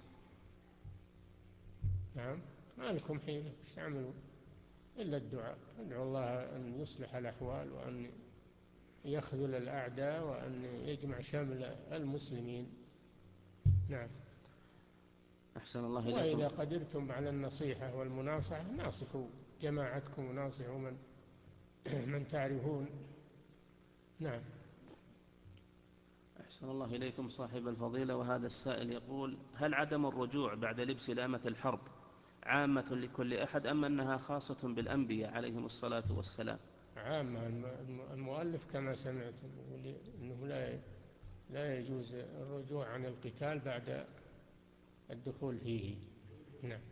نعم، ما لكم حيلة، ايش تعملون إلا الدعاء، ادعوا الله أن يصلح الأحوال وأن يخذل الأعداء وأن يجمع شمل المسلمين. نعم. أحسن الله إليكم. وإذا قدرتم على النصيحة والمناصحة ناصحوا جماعتكم وناصحوا من من تعرفون. نعم. أحسن الله إليكم صاحب الفضيلة. وهذا السائل يقول: هل عدم الرجوع بعد لبس لامة الحرب عامة لكل أحد أم أنها خاصة بالأنبياء عليهم الصلاة والسلام؟ عامة، المؤلف كما سمعتم أنه لا لا يجوز الرجوع عن القتال بعد الدخول فيه. نعم.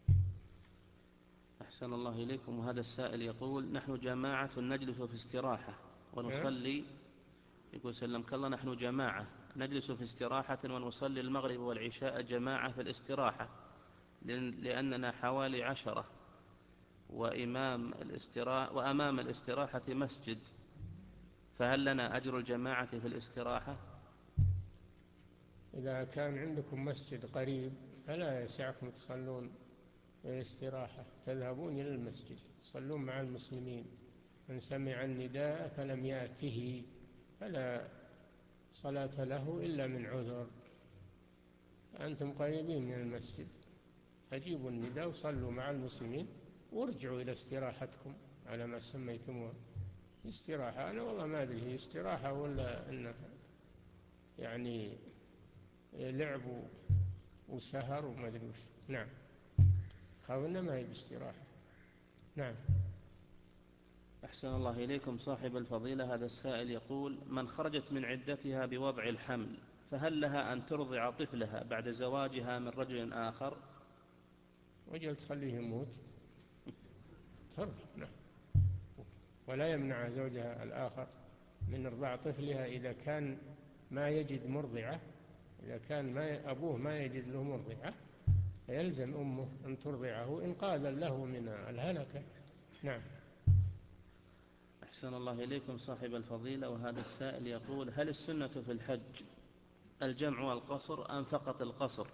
أحسن الله إليكم. وهذا السائل يقول: نحن جماعة نجلس في استراحة ونصلي. يقول: سلمك الله، نحن جماعة نجلس في استراحة ونصلي المغرب والعشاء جماعة في الاستراحة لأننا حوالي عشرة، وإمام الاستراحة وأمام الاستراحة مسجد، فهل لنا أجر الجماعة في الاستراحة؟ إذا كان عندكم مسجد قريب فلا يسعكم تصلون في الاستراحة، تذهبون إلى المسجد تصلون مع المسلمين. من سمع النداء فلم يأته فلا صلاة له إلا من عذر. أنتم قريبين من المسجد فجيبوا النداء وصلوا مع المسلمين وارجعوا إلى استراحتكم على ما سميتموها استراحة. أنا والله ما أدري هي استراحة ولا أنها يعني لعب وسهر وما أدري وش. نعم، خاونا ما هي باستراحة. نعم. أحسن الله إليكم صاحب الفضيلة. هذا السائل يقول: من خرجت من عدتها بوضع الحمل فهل لها أن ترضع طفلها بعد زواجها من رجل آخر؟ وجل تخليه يموت ترضع. نعم. ولا يمنع زوجها الآخر من إرضاع طفلها إذا كان ما يجد مرضعة. إذا كان ما أبوه ما يجد له مرضعة فيلزم أمه أن ترضعه إنقاذا له من الهلكة. نعم. أحسن الله إليكم صاحب الفضيلة. وهذا السائل يقول: هل السنة في الحج الجمع والقصر أم فقط القصر؟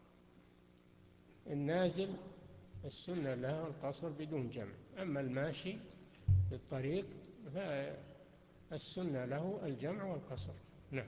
النازل السنة له القصر بدون جمع، أما الماشي في الطريق فالسنة له الجمع والقصر. نعم.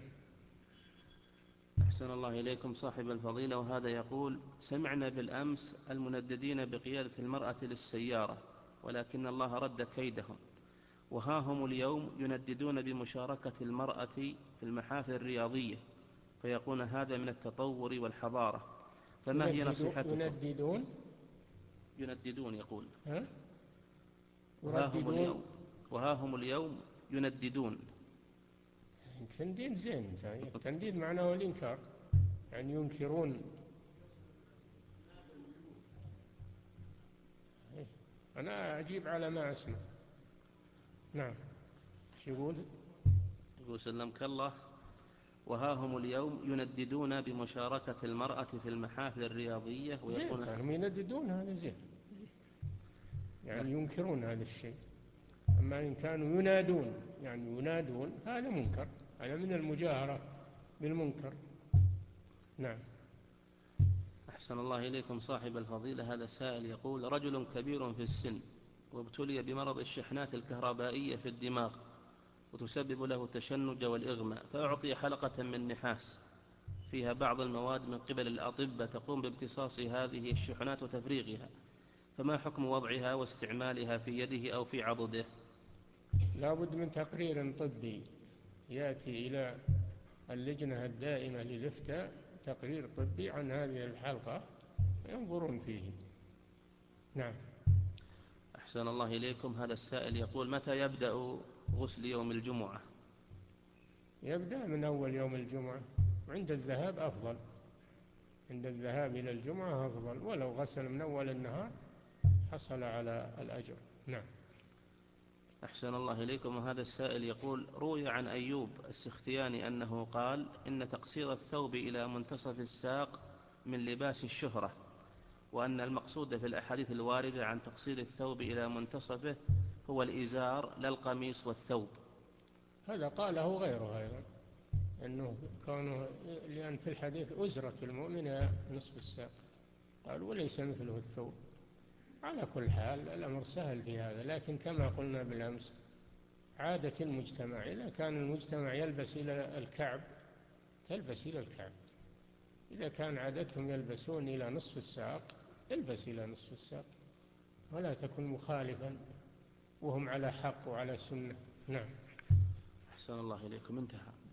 أحسن الله إليكم صاحب الفضيلة. وهذا يقول: سمعنا بالأمس المنددين بقيادة المرأة للسيارة ولكن الله رد كيدهم، وها هم اليوم ينددون بمشاركة المرأة في المحافل الرياضية، فيقول هذا من التطور والحضارة، فما هي نصيحتكم؟ ينددون ينددون يقول ها؟ وها هم يرددون. اليوم وها هم اليوم ينددون. التنديد زين، التنديد معناه الإنكار، يعني ينكرون. أنا أجيب على ما أسمع. نعم. شو يقول؟ يقول سلمك الله: وها هم اليوم ينددون بمشاركة المرأة في المحافل الرياضية زين، ويقولون هم ينددون، هذا زين، يعني ينكرون هذا الشيء. أما إن كانوا ينادون، يعني ينادون، هذا منكر، هذا من المجاهرة بالمنكر. نعم. أحسن الله إليكم صاحب الفضيلة. هذا سائل يقول: رجل كبير في السن وابتلي بمرض الشحنات الكهربائية في الدماغ وتسبب له التشنج والإغماء، فأعطي حلقة من نحاس فيها بعض المواد من قبل الأطباء تقوم بامتصاص هذه الشحنات وتفريغها، فما حكم وضعها واستعمالها في يده أو في عضده؟ لا بد من تقرير طبي، يأتي إلى اللجنة الدائمة للإفتاء تقرير طبي عن هذه الحلقة ينظرون فيه. نعم. أحسن الله إليكم. هذا السائل يقول: متى يبدأ غسل يوم الجمعة؟ يبدأ من أول يوم الجمعة، وعند الذهاب أفضل، عند الذهاب إلى الجمعة أفضل، ولو غسل من أول النهار حصل على الأجر. نعم. أحسن الله إليكم. وهذا السائل يقول: روي عن أيوب السختياني أنه قال إن تقصير الثوب إلى منتصف الساق من لباس الشهرة، وأن المقصود في الأحاديث الواردة عن تقصير الثوب إلى منتصفه هو الإزار لا القميص والثوب. هذا قاله غيره أيضا، أنه كونه، لأن في الحديث أزرة المؤمن نصف الساق، قال وليس مثله الثوب. على كل حال الأمر سهل في هذا، لكن كما قلنا بالأمس، عادة المجتمع، إذا كان المجتمع يلبس إلى الكعب تلبس إلى الكعب، إذا كان عادتهم يلبسون إلى نصف الساق البس إلى نصف الساق، ولا تكن مخالفا وهم على حق وعلى سنة. نعم. أحسن الله إليكم. انتهى.